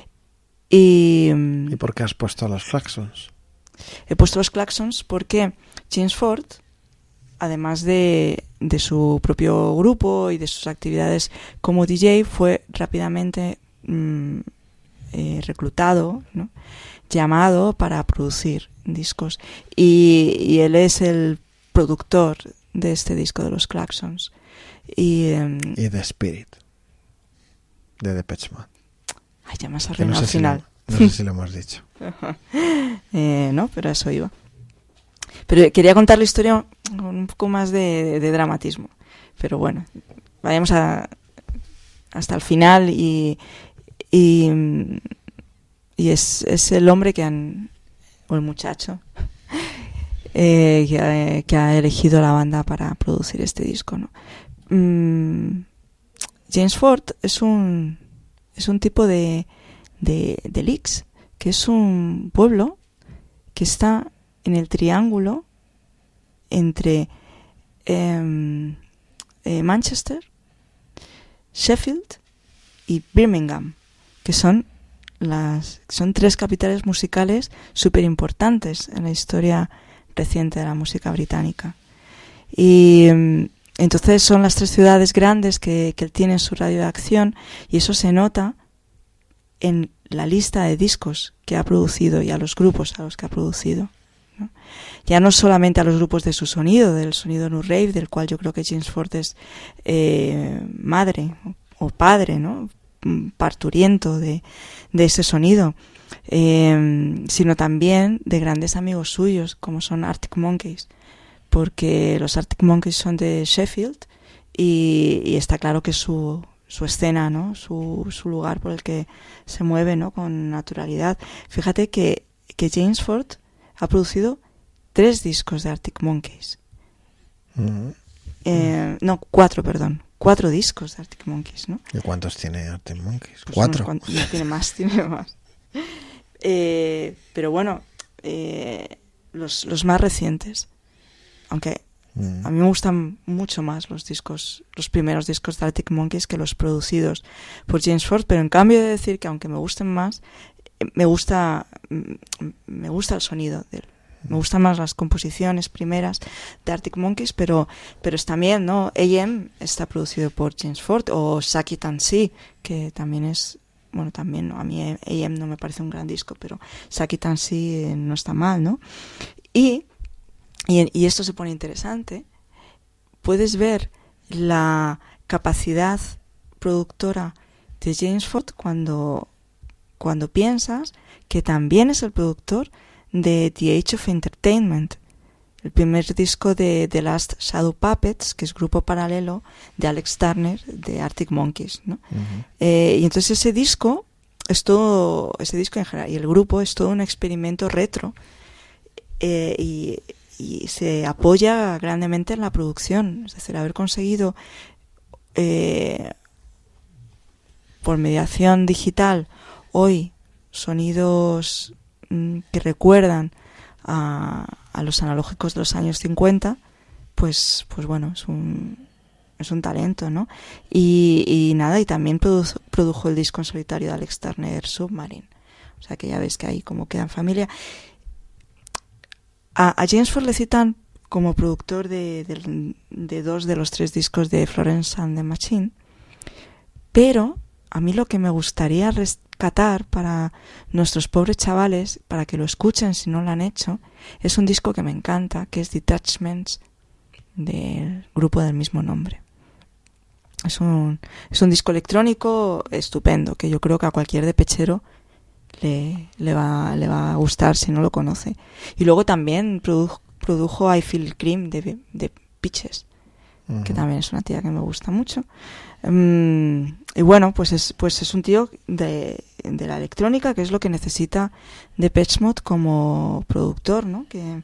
Y, ¿Y por qué has puesto a los Klaxons? He puesto los Klaxons porque James Ford, además de, de su propio grupo y de sus actividades como D J, fue rápidamente mmm, eh, reclutado, ¿no? Llamado para producir discos. Y, y él es el productor de este disco de los Klaxons. Y, um, y de Spirit, de Depeche Mode. Ay, ya me has arruinado no al final. Si lo, no sé si lo hemos dicho. eh, no, pero a eso iba. Pero quería contar la historia con un poco más de, de, de dramatismo. Pero bueno, vayamos a, hasta el final y, y, y es, es el hombre que han, o el muchacho eh, que, ha, que ha elegido la banda para producir este disco, ¿no? Mm, James Ford es un es un tipo de de, de Leeds, que es un pueblo que está en el triángulo entre eh, eh, Manchester, Sheffield y Birmingham, que son las son tres capitales musicales súper importantes en la historia reciente de la música británica. Y entonces son las tres ciudades grandes que, que él tiene en su radio de acción, y eso se nota en la lista de discos que ha producido y a los grupos a los que ha producido, ¿no? Ya no solamente a los grupos de su sonido, del sonido New Rave, del cual yo creo que James Ford es eh, madre o padre, ¿no? Parturiento de, de ese sonido, eh, sino también de grandes amigos suyos como son Arctic Monkeys, porque los Arctic Monkeys son de Sheffield y, y está claro que su su escena, ¿no? Su, su lugar por el que se mueve, ¿no? Con naturalidad. Fíjate que, que James Ford ha producido tres discos de Arctic Monkeys. Mm-hmm. Eh, no, cuatro, perdón. Cuatro discos de Arctic Monkeys, ¿no? ¿Y cuántos tiene Arctic Monkeys? Pues Cuatro. No, no tiene más, tiene más. Eh, pero bueno, eh, los, los más recientes, aunque mm. a mí me gustan mucho más los discos, los primeros discos de Arctic Monkeys que los producidos por James Ford, pero en cambio he de decir que aunque me gusten más, me gusta, me gusta el sonido de él. Me gustan más las composiciones primeras de Arctic Monkeys, pero pero es también, ¿no? A M está producido por James Ford, o Saki Tansey, que también es, bueno, también, ¿no? A mí A M no me parece un gran disco, pero Saki Tansey eh, no está mal, ¿no? Y, y y esto se pone interesante. Puedes ver la capacidad productora de James Ford cuando cuando piensas que también es el productor de The Age of Entertainment, el primer disco de The Last Shadow Puppets, que es grupo paralelo de Alex Turner de Arctic Monkeys, ¿no? Uh-huh. Eh, y entonces ese disco es todo, ese disco en general y el grupo es todo un experimento retro, eh, y, y se apoya grandemente en la producción, es decir, haber conseguido eh, por mediación digital hoy sonidos que recuerdan a, a los analógicos de los años cincuenta, pues pues bueno, es un es un talento, ¿no? Y, y nada, y también produjo, produjo el disco en solitario de Alex Turner, Submarine. O sea que ya ves que ahí como queda en familia. A, a James Ford le citan como productor de, de, de dos de los tres discos de Florence and the Machine, pero a mí lo que me gustaría rescatar para nuestros pobres chavales, para que lo escuchen si no lo han hecho, es un disco que me encanta, que es Detachments, del grupo del mismo nombre. Es un, es un disco electrónico estupendo, que yo creo que a cualquier depechero le, le, va, le va a gustar si no lo conoce. Y luego también produjo, produjo I Feel Cream de, de Peaches, uh-huh. que también es una tía que me gusta mucho. Um, y bueno, pues es, pues es un tío de, de la electrónica, que es lo que necesita Depeche Mode como productor, ¿no? Que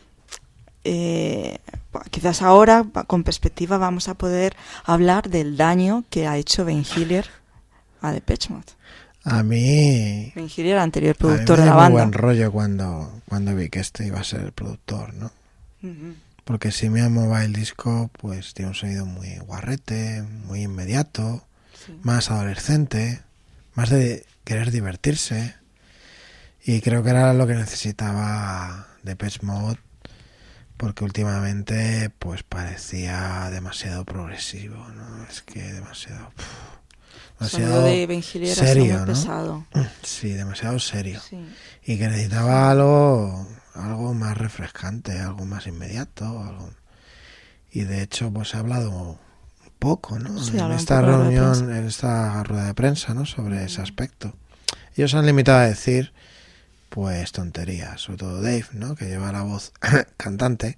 eh, quizás ahora, con perspectiva, vamos a poder hablar del daño que ha hecho Ben Hillier a Depeche Mode. A mí... Ben Hillier, el anterior productor a mí me de la dio banda. Buen rollo cuando, cuando vi que este iba a ser el productor, ¿no? Uh-huh. Porque Simian Mobile Disco pues tiene un sonido muy guarrete, muy inmediato, sí. más adolescente, más de querer divertirse, y creo que era lo que necesitaba Depeche Mode, porque últimamente pues parecía demasiado progresivo, ¿no? Es que demasiado... Pff, demasiado de Ben Hillier serio, muy ¿no? pesado. Sí, demasiado serio. Sí. Y que necesitaba algo... algo más refrescante, algo más inmediato, algo... y de hecho pues he hablado un poco, ¿no? Sí, en esta reunión, en esta rueda de prensa, ¿no? Sobre ese aspecto. Ellos se han limitado a decir pues tonterías, sobre todo Dave, ¿no? Que lleva la voz cantante,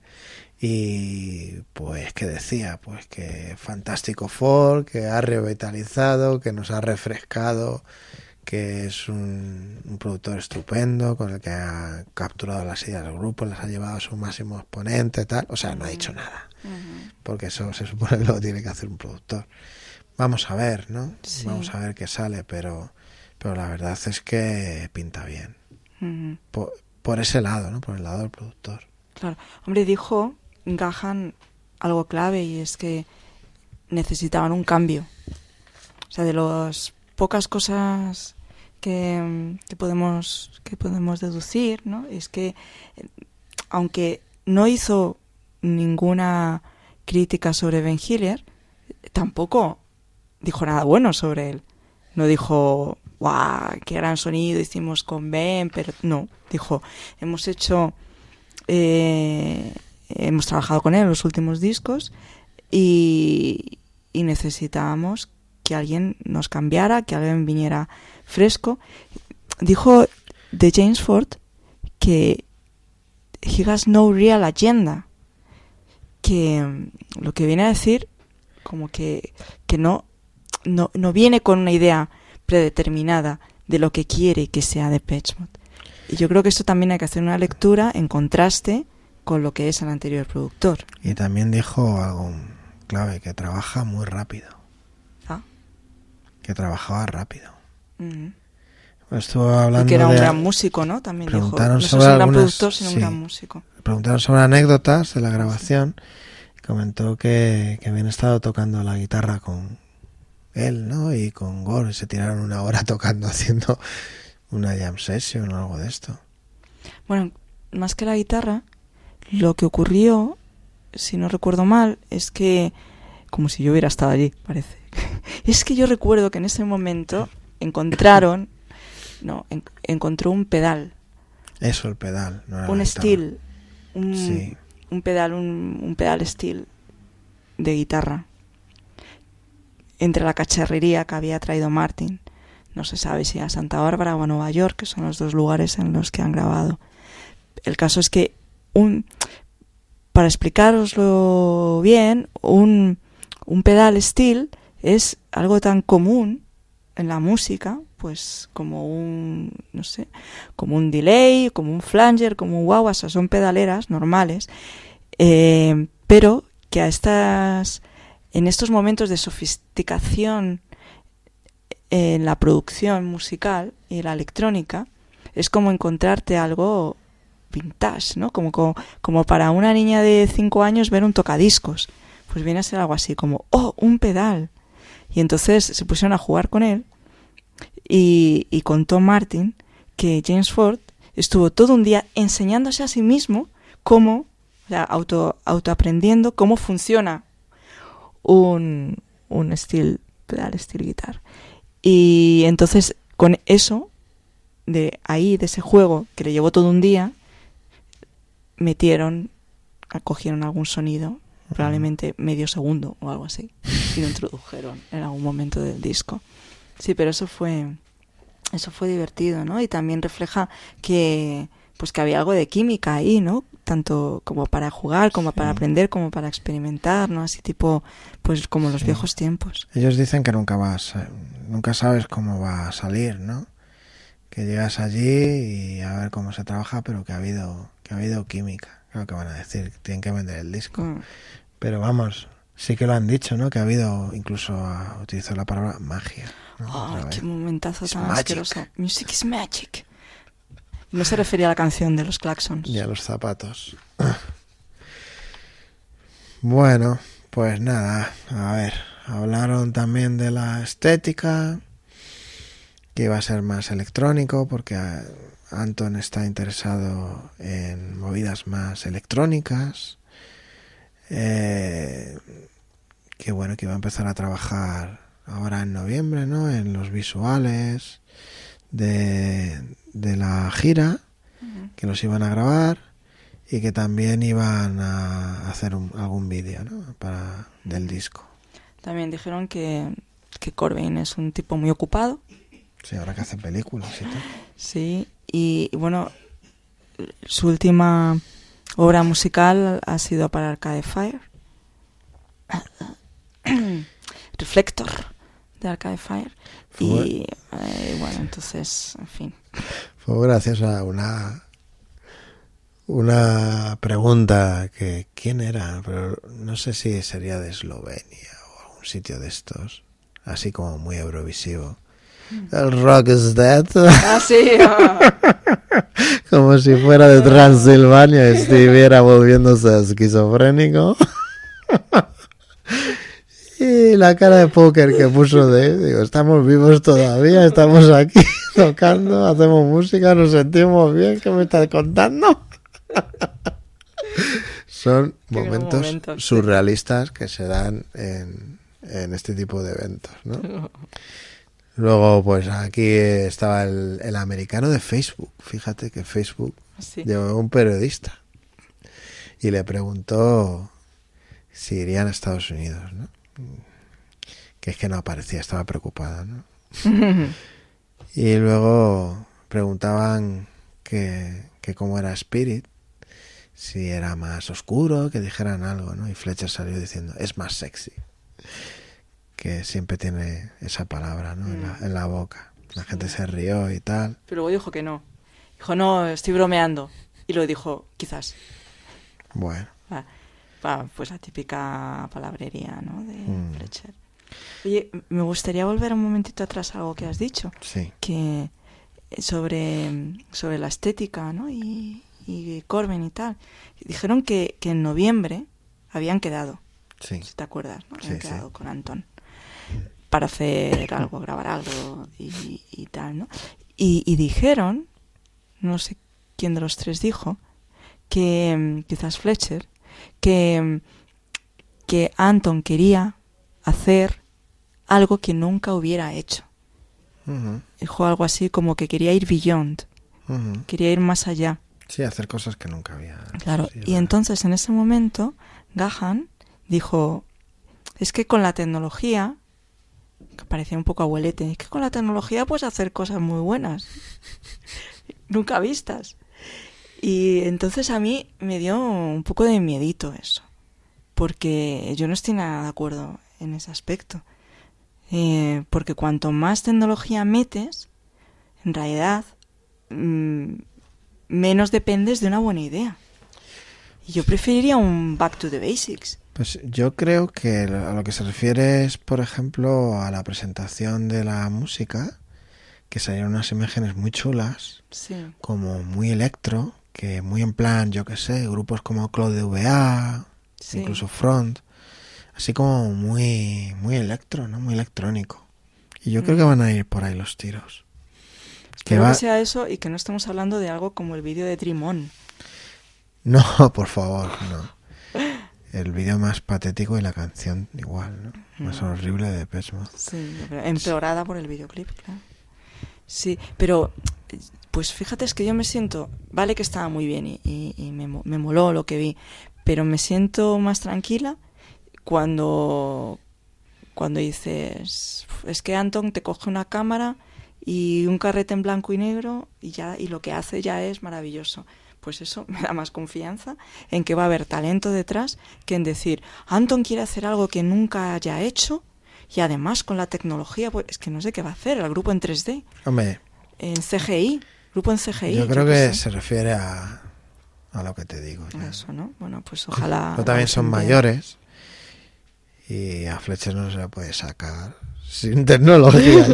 y pues que decía pues que fantástico folk, que ha revitalizado, que nos ha refrescado, que es un, un productor estupendo con el que ha capturado las ideas del grupo, las ha llevado a su máximo exponente, tal. O sea, no ha dicho nada, uh-huh. porque eso se supone que lo tiene que hacer un productor. Vamos a ver, ¿no? Sí. Vamos a ver qué sale, pero pero la verdad es que pinta bien. Uh-huh. Por, por ese lado, ¿no? Por el lado del productor. Claro. Hombre, dijo Gahan algo clave, y es que necesitaban un cambio. O sea, de los... pocas cosas que, que podemos que podemos deducir, ¿no? Es que aunque no hizo ninguna crítica sobre Ben Hillier, tampoco dijo nada bueno sobre él. No dijo, ¡guau! ¡Qué gran sonido hicimos con Ben! Pero no, dijo, hemos hecho eh, hemos trabajado con él en los últimos discos y, y necesitábamos que alguien nos cambiara, que alguien viniera fresco. Dijo de James Ford que he has no real agenda, que lo que viene a decir como que, que no, no, no viene con una idea predeterminada de lo que quiere que sea Depeche Mode. Y yo creo que esto también hay que hacer una lectura en contraste con lo que es el anterior productor. Y también dijo algo clave, que trabaja muy rápido. Que trabajaba rápido. Uh-huh. Estuvo hablando y que era un de, gran músico, ¿no? También dijo. No sobre es un gran algunas, productor, sino sí, un gran músico. Preguntaron sobre anécdotas de la grabación. Y comentó que, que habían estado tocando la guitarra con él, ¿no? Y con Gore. Y se tiraron una hora tocando, haciendo una jam session o algo de esto. Bueno, más que la guitarra, lo que ocurrió, si no recuerdo mal, es que... como si yo hubiera estado allí, parece. Es que yo recuerdo que en ese momento encontraron, no, en, encontró un pedal. Eso, el pedal. No era un steel, un, sí. un pedal, un, un pedal steel de guitarra. Entre la cacharrería que había traído Martin. No se sabe si a Santa Bárbara o a Nueva York, que son los dos lugares en los que han grabado. El caso es que, un, para explicároslo bien, un... un pedal steel es algo tan común en la música, pues como un, no sé, como un delay, como un flanger, como un wah-wah, o sea, son pedaleras normales, eh, pero que a estas, en estos momentos de sofisticación en la producción musical y la electrónica, es como encontrarte algo vintage, ¿no? Como, como, como para una niña de cinco años ver un tocadiscos. Pues viene a ser algo así como, ¡oh, un pedal! Y entonces se pusieron a jugar con él y, y contó Martin que James Ford estuvo todo un día enseñándose a sí mismo cómo, o sea, auto, autoaprendiendo cómo funciona un, un steel pedal, steel guitar. Y entonces con eso, de ahí, de ese juego que le llevó todo un día, metieron, cogieron algún sonido, probablemente medio segundo o algo así, y lo introdujeron en algún momento del disco. Sí, pero eso fue eso fue divertido, ¿no? Y también refleja que pues que había algo de química ahí, ¿no? Tanto como para jugar, como sí. para aprender, como para experimentar, ¿no? Así tipo, pues como los sí. viejos tiempos. Ellos dicen que nunca vas, nunca sabes cómo va a salir, ¿no? Que llegas allí y a ver cómo se trabaja, pero que ha habido, que ha habido química. Creo que van a decir, que tienen que vender el disco. Mm. Pero vamos, sí que lo han dicho, ¿no? Que ha habido, incluso uh, utilizó la palabra magia, ¿no? ¡Oh, qué momentazo tan asqueroso! Music is magic. No se refería a la canción de los Claxons. Y a los zapatos. Bueno, pues nada, a ver, hablaron también de la estética, que iba a ser más electrónico, porque Anton está interesado en movidas más electrónicas. Eh, que bueno, que iba a empezar a trabajar ahora en noviembre, ¿no? En los visuales de, de la gira, uh-huh. que los iban a grabar y que también iban a hacer un, algún vídeo, ¿no? Para del disco. También dijeron que, que Cobain es un tipo muy ocupado. Sí, ahora que hace películas y todo. Sí, y bueno, su última obra musical ha sido para Arcade Fire. Reflector de Arcade Fire. Fue, y eh, bueno, entonces, en fin. Fue gracias a una una pregunta que ¿quién era? Pero no sé si sería de Eslovenia o algún sitio de estos, así como muy eurovisivo. El rock is dead. Ah, sí. Oh. Como si fuera de Transilvania y estuviera volviéndose esquizofrénico. Y la cara de póker que puso de, digo, estamos vivos todavía, estamos aquí tocando, hacemos música, nos sentimos bien, ¿qué me estás contando? Son momentos, momentos surrealistas que se dan en, en este tipo de eventos, ¿no? Luego, pues aquí estaba el, el americano de Facebook. Fíjate que Facebook sí. llevó un periodista y le preguntó si irían a Estados Unidos, ¿no? Que es que no aparecía, estaba preocupada, ¿no? Y luego preguntaban que, que cómo era Spirit, si era más oscuro, que dijeran algo, ¿no? Y Fletcher salió diciendo, es más sexy. Que siempre tiene esa palabra, ¿no? Mm. En, la, en la boca. La sí. gente se rió y tal. Pero luego dijo que no. Dijo, no, estoy bromeando. Y luego dijo, quizás. Bueno. Ah, ah, pues la típica palabrería, ¿no? De mm. Fletcher. Oye, me gustaría volver un momentito atrás a algo que has dicho. Sí. Que sobre, sobre la estética, ¿no? Y, y Cobain y tal. Dijeron que, que en noviembre habían quedado. Sí. Si te acuerdas, ¿no? Sí, Habían quedado sí. con Anton para hacer algo, grabar algo y, y tal, ¿no? Y, y dijeron, no sé quién de los tres dijo, que quizás Fletcher, que, que Anton quería hacer algo que nunca hubiera hecho. Uh-huh. Dijo algo así como que quería ir beyond, uh-huh. quería ir más allá. Sí, hacer cosas que nunca había. Claro, sí, y verdad. entonces en ese momento Gahan dijo, es que con la tecnología, que parecía un poco abuelete, es que con la tecnología puedes hacer cosas muy buenas, nunca vistas. Y entonces a mí me dio un poco de miedito eso, porque yo no estoy nada de acuerdo en ese aspecto. Eh, porque cuanto más tecnología metes, en realidad mmm, menos dependes de una buena idea. Y yo preferiría un back to the basics. Pues yo creo que a lo que se refiere es, por ejemplo, a la presentación de la música, que salieron unas imágenes muy chulas, sí. como muy electro, que muy en plan, yo qué sé, grupos como Claude V A, sí. incluso Front, así como muy muy electro, ¿no? Muy electrónico. Y yo mm. creo que van a ir por ahí los tiros. Espero va... que sea eso y que no estemos hablando de algo como el vídeo de Dream On. No, por favor, no. El vídeo más patético y la canción igual, ¿no? Más Mm. horrible de Depeche Mode. Sí, pero empeorada por el videoclip, claro. Sí, pero pues fíjate, es que yo me siento, vale que estaba muy bien y, y, y me, mo- me moló lo que vi, pero me siento más tranquila cuando, cuando dices, es que Anton te coge una cámara y un carrete en blanco y negro y ya y lo que hace ya es maravilloso. Pues eso me da más confianza en que va a haber talento detrás que en decir, Anton quiere hacer algo que nunca haya hecho y además con la tecnología, pues es que no sé qué va a hacer, el grupo en tres D, Hombre, en C G I, grupo en C G I. yo creo qué que sé. se refiere a, a lo que te digo. ya. Eso, ¿no? Bueno, pues ojalá... Pero también la son usen bien. mayores y a Fletcher no se la puede sacar sin tecnología.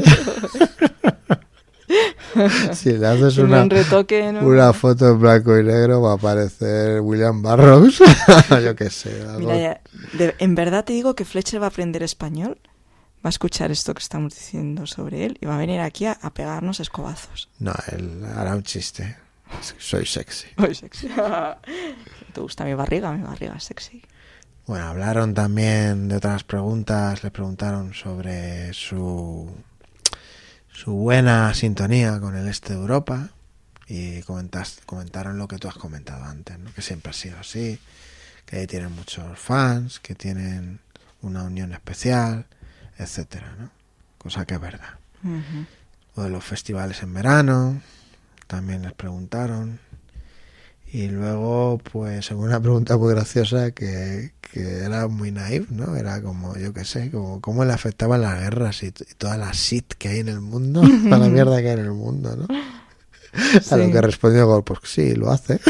Si le haces Sin una, un retoque, ¿no? una foto en blanco y negro va a aparecer William Burroughs. Yo qué sé. Algo... Mira, ya, de- en verdad te digo que Fletcher va a aprender español, va a escuchar esto que estamos diciendo sobre él y va a venir aquí a, a pegarnos escobazos. No, él hará un chiste. Soy sexy. Muy sexy. ¿Te gusta mi barriga? Mi barriga es sexy. Bueno, hablaron también de otras preguntas. Le preguntaron sobre su su buena sintonía con el este de Europa y comentas, comentaron lo que tú has comentado antes, ¿no? Que siempre ha sido así, que tienen muchos fans, que tienen una unión especial, etcétera, ¿no? Cosa que es verdad. Uh-huh. O de los festivales en verano, también les preguntaron. Y luego, pues, según una pregunta muy graciosa que, que era muy naif, ¿no? Era como, yo qué sé, como cómo le afectaban las guerras y, y toda la shit que hay en el mundo, toda la mierda que hay en el mundo, ¿no? Sí. A lo que respondió Gol, pues sí, lo hace.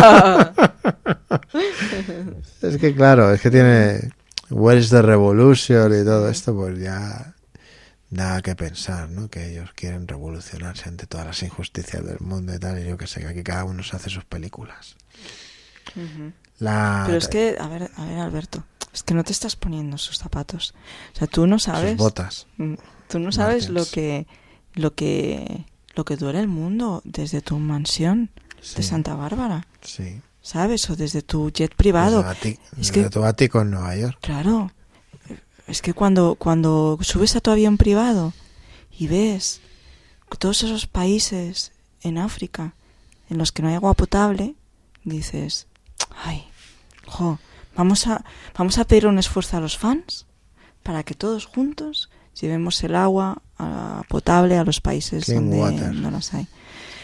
Es que claro, es que tiene Where is the Revolution y todo esto, pues ya da que pensar, ¿no? Que ellos quieren revolucionarse ante todas las injusticias del mundo y tal, y yo que sé, que aquí cada uno se hace sus películas. Uh-huh. La... Pero es que, a ver, a ver, Alberto, es que no te estás poniendo sus zapatos. O sea, tú no sabes... Sus botas. Tú no sabes Martens. lo que lo que lo que duele el mundo desde tu mansión sí. de Santa Bárbara. Sí. ¿Sabes? O desde tu jet privado. Desde, es desde que, tu ático en Nueva York. Claro. Es que cuando, cuando subes a tu avión privado y ves todos esos países en África en los que no hay agua potable, dices, ay, jo, vamos a, vamos a pedir un esfuerzo a los fans para que todos juntos llevemos el agua a, potable a los países Clean donde water. no las hay.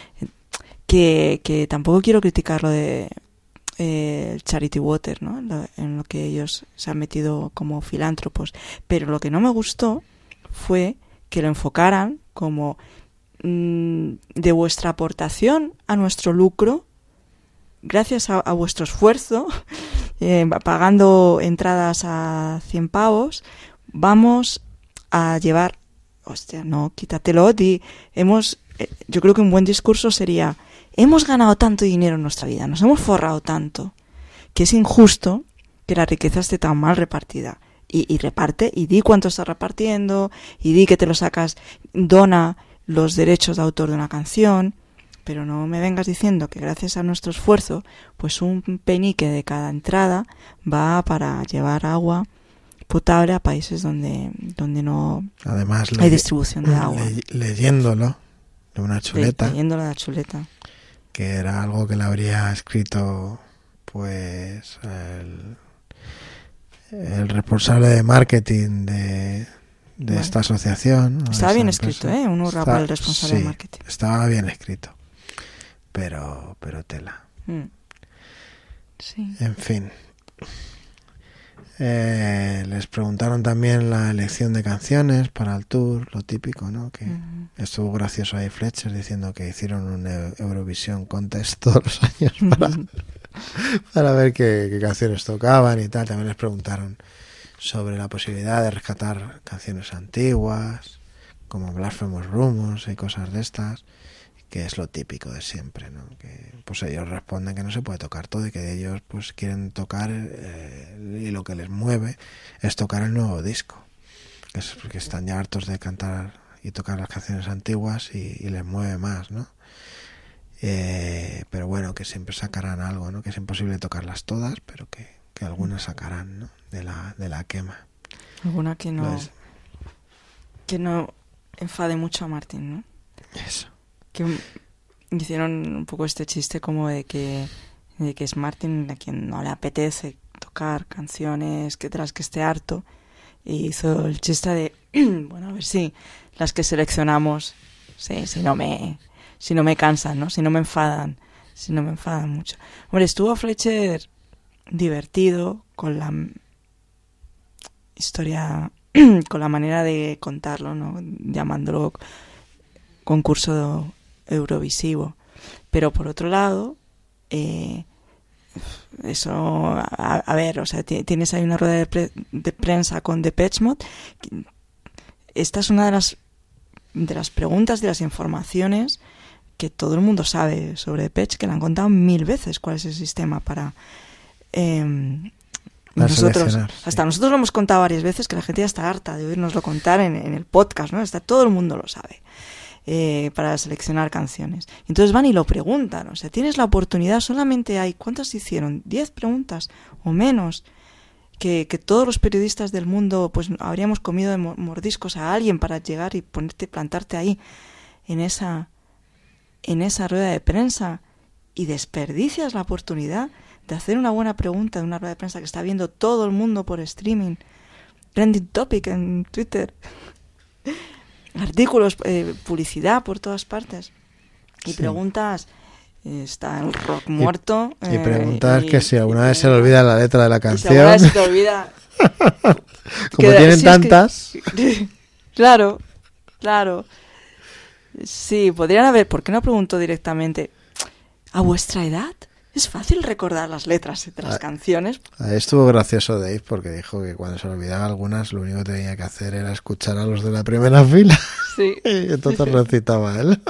Que, que tampoco quiero criticar lo de eh, el Charity Water, ¿no? Lo, en lo que ellos se han metido como filántropos. Pero lo que no me gustó fue que lo enfocaran como mmm, de vuestra aportación a nuestro lucro, gracias a, a vuestro esfuerzo, eh, pagando entradas a cien pavos, vamos a llevar, hostia, no, quítatelo, di, hemos, eh, yo creo que un buen discurso sería, hemos ganado tanto dinero en nuestra vida, nos hemos forrado tanto, que es injusto que la riqueza esté tan mal repartida. Y, y reparte, y di cuánto estás repartiendo, y di que te lo sacas, dona los derechos de autor de una canción, pero no me vengas diciendo que gracias a nuestro esfuerzo, pues un penique de cada entrada va para llevar agua potable a países donde donde no Además, hay le, distribución de agua. Le, leyéndolo de una chuleta. Le, leyéndolo de la chuleta. Que era algo que le habría escrito, pues, el, el responsable de marketing de, de bueno, esta asociación. Estaba bien escrito, ¿eh? Un hurra para el responsable sí, de marketing. Estaba bien escrito. Pero, pero tela. Mm. Sí. En fin. Eh, les preguntaron también la elección de canciones para el tour, lo típico, ¿no? Que uh-huh. estuvo gracioso ahí Fletcher diciendo que hicieron un Eurovisión Contest todos los años para, uh-huh. para ver qué, qué canciones tocaban y tal. También les preguntaron sobre la posibilidad de rescatar canciones antiguas, como Blasphemous Rumors y cosas de estas, que es lo típico de siempre, ¿no? Que pues ellos responden que no se puede tocar todo y que ellos pues quieren tocar eh, y lo que les mueve es tocar el nuevo disco, que es porque están ya hartos de cantar y tocar las canciones antiguas y, y les mueve más, ¿no? Eh, pero bueno, que siempre sacarán algo, ¿no? Que es imposible tocarlas todas, pero que, que algunas sacarán, ¿no? De la, de la quema. Alguna que no, Pues, que no enfade mucho a Martin, ¿no? eso. Que hicieron un poco este chiste como de que, de que es Martin a quien no le apetece tocar canciones que de las que esté harto, y hizo el chiste de bueno, a ver si las que seleccionamos, sí, si no me si no me cansan, ¿no? Si no me enfadan, si no me enfadan mucho. Hombre, estuvo Fletcher divertido con la historia, con la manera de contarlo, ¿no? Llamándolo concurso eurovisivo. Pero por otro lado, eh, eso, a, a ver, o sea, t- tienes ahí una rueda de, pre- de prensa con Depeche Mode. Esta es una de las de las preguntas, de las informaciones que todo el mundo sabe sobre Depeche, que le han contado mil veces cuál es el sistema para eh, Para nosotros, seleccionar, sí. hasta nosotros lo hemos contado varias veces, que la gente ya está harta de oírnoslo contar en, en el podcast, ¿no? Está, todo el mundo lo sabe. Eh, para seleccionar canciones. Entonces van y lo preguntan, o sea, tienes la oportunidad, solamente hay, ¿cuántas hicieron? ¿diez preguntas o menos? Que, que todos los periodistas del mundo pues habríamos comido de mordiscos a alguien para llegar y ponerte, plantarte ahí en esa en esa rueda de prensa, y desperdicias la oportunidad de hacer una buena pregunta de una rueda de prensa que está viendo todo el mundo por streaming, trending topic en Twitter, artículos, eh, publicidad por todas partes, y Sí. preguntas, eh, está el rock muerto, Y eh, preguntar y- que si alguna y- vez se le olvida la letra de la y si alguna canción, vez se te olvida como que- tienen sí, es que- tantas. claro, claro, sí, podrían haber, ¿por qué no pregunto directamente a vuestra edad? ¿Es fácil recordar las letras de las Ah. canciones? Ahí estuvo gracioso Dave porque dijo que cuando se le olvidaban algunas lo único que tenía que hacer era escuchar a los de la primera fila Sí. y entonces recitaba él.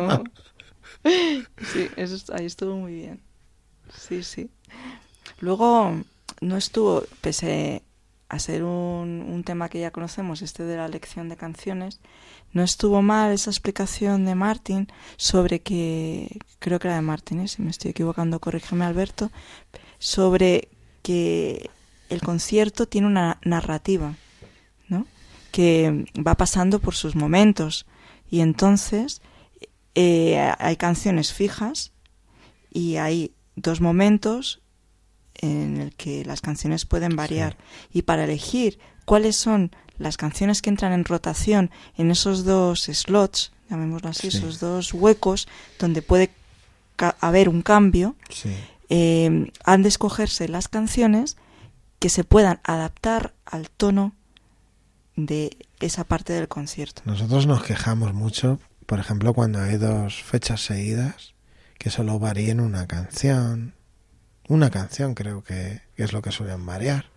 Sí, eso, est- ahí estuvo muy bien. Sí, sí. Luego no estuvo, pese a ser un, un tema que ya conocemos, este de la lección de canciones, no estuvo mal esa explicación de Martin sobre que, creo que era de Martin, ¿eh? Si me estoy equivocando, corrígeme Alberto, sobre que el concierto tiene una narrativa, ¿no? Que va pasando por sus momentos, y entonces eh, hay canciones fijas y hay dos momentos en el que las canciones pueden variar, y para elegir cuáles son las canciones que entran en rotación en esos dos slots, llamémoslo así, Sí. esos dos huecos donde puede ca- haber un cambio, Sí. eh, han de escogerse las canciones que se puedan adaptar al tono de esa parte del concierto. Nosotros nos quejamos mucho, por ejemplo, cuando hay dos fechas seguidas, que solo varíen una canción. Una canción creo que, que es lo que suelen variar.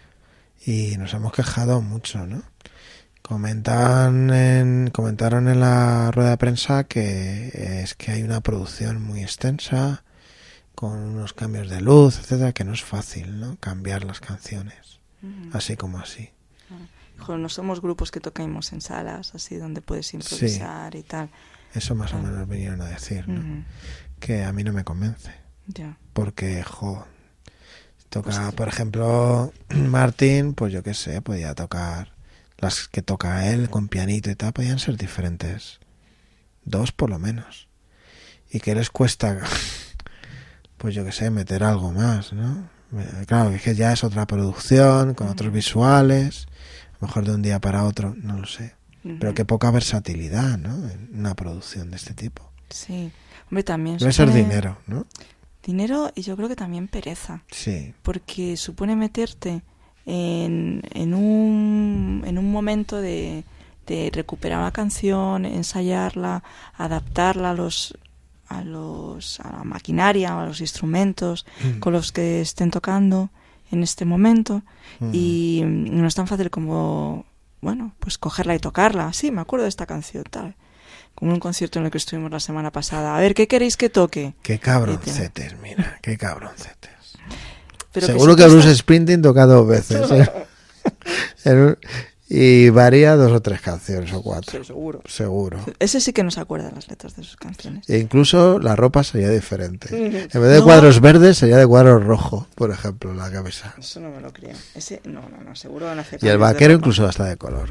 Y nos hemos quejado mucho, ¿no? Comentaban en, comentaron en la rueda de prensa que es que hay una producción muy extensa, con unos cambios de luz, etcétera, que no es fácil, ¿no? Cambiar las canciones, así como así. Joder, no somos grupos que toquemos en salas así donde puedes improvisar y tal. Eso más o Claro. menos vinieron a decir, ¿no? Ujú. Que a mí no me convence. Ya. Porque, jo, toca, Pues- por ejemplo, Martín, pues yo qué sé, podía tocar las que toca él con pianito y tal, podían ser diferentes. Dos por lo menos. ¿Y qué les cuesta? Pues yo qué sé, meter algo más, ¿no? Claro, es que ya es otra producción, con otros visuales, a lo mejor de un día para otro, no lo sé. Pero Ujú. qué poca versatilidad, ¿no? En una producción de este tipo. Sí. Hombre, también Debe ser supone dinero, ¿no? dinero, y yo creo que también pereza. Sí. Porque supone meterte en, en, un, en un momento de, de recuperar una canción, ensayarla, adaptarla a los a los a la maquinaria, a los instrumentos con los que estén tocando en este momento, Mm. y no es tan fácil como, bueno, pues cogerla y tocarla. Sí, me acuerdo de esta canción, tal. Como un concierto en el que estuvimos la semana pasada. A ver, ¿qué queréis que toque? Qué cabroncetes, mira, qué cabroncetes. Pero Seguro sí que, que Bruce está- Springsteen toca dos veces. ¿eh? En un- Y varía dos o tres canciones o cuatro. Sí, seguro. Seguro. Ese sí que no se acuerda de las letras de sus canciones. E incluso la ropa sería diferente. En vez de No. cuadros verdes, sería de cuadros rojos, por ejemplo, la camisa. Eso no me lo creo. Ese, no, no, no, seguro no hace Y el cambios de vaquero ropa. incluso hasta de color.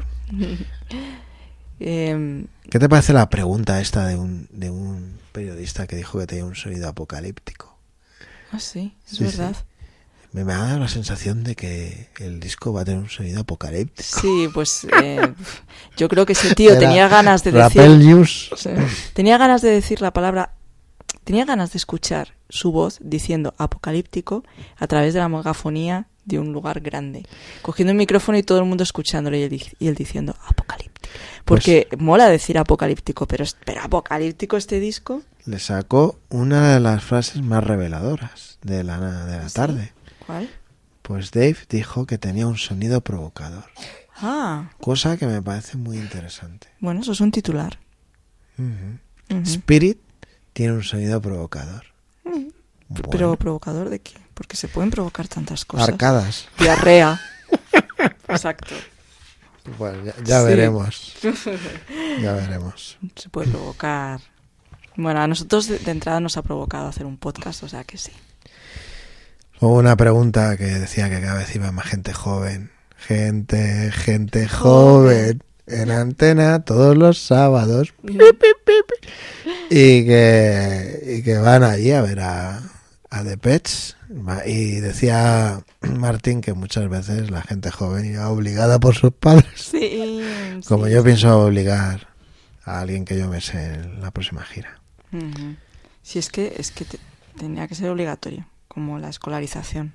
Eh, ¿Qué te parece la pregunta esta de un, de un periodista que dijo que tenía un sonido apocalíptico? ah, sí, es Sí, verdad. sí. Me, me ha dado la sensación de que el disco va a tener un sonido apocalíptico. Sí, pues eh, yo creo que ese tío Era tenía ganas de Rappel decir... News. Sí, tenía ganas de decir la palabra... Tenía ganas de escuchar su voz diciendo apocalíptico a través de la megafonía de un lugar grande. Cogiendo el micrófono y todo el mundo escuchándole y él, di- y él diciendo apocalíptico. Porque mola decir apocalíptico, pero, es- pero apocalíptico este disco... Le sacó una de las frases más reveladoras de la, de la ¿Sí? tarde. ¿Cuál? Pues Dave dijo que tenía un sonido provocador. Ah, Cosa que me parece muy interesante. bueno, eso es un titular. Ujú. Ujú. Spirit tiene un sonido provocador. Mm. Bueno, Pero provocador de qué? Porque se pueden provocar tantas cosas. arcadas. Diarrea. Exacto. Bueno, ya, ya Sí. veremos. Ya veremos. Se puede provocar. Bueno, a nosotros de, de entrada nos ha provocado hacer un podcast, o sea que sí. Hubo una pregunta que decía que cada vez iba más gente joven. Gente, gente joven. En antena todos los sábados. Pi, pi, pi, pi. Y que, y que van allí a ver a, a The Pets. Y decía Martín que muchas veces la gente joven iba obligada por sus padres. Sí. Como sí, yo sí. pienso obligar a alguien que yo me sé en la próxima gira. Ujú. Sí, es que, es que te- tenía que ser obligatorio, como la escolarización,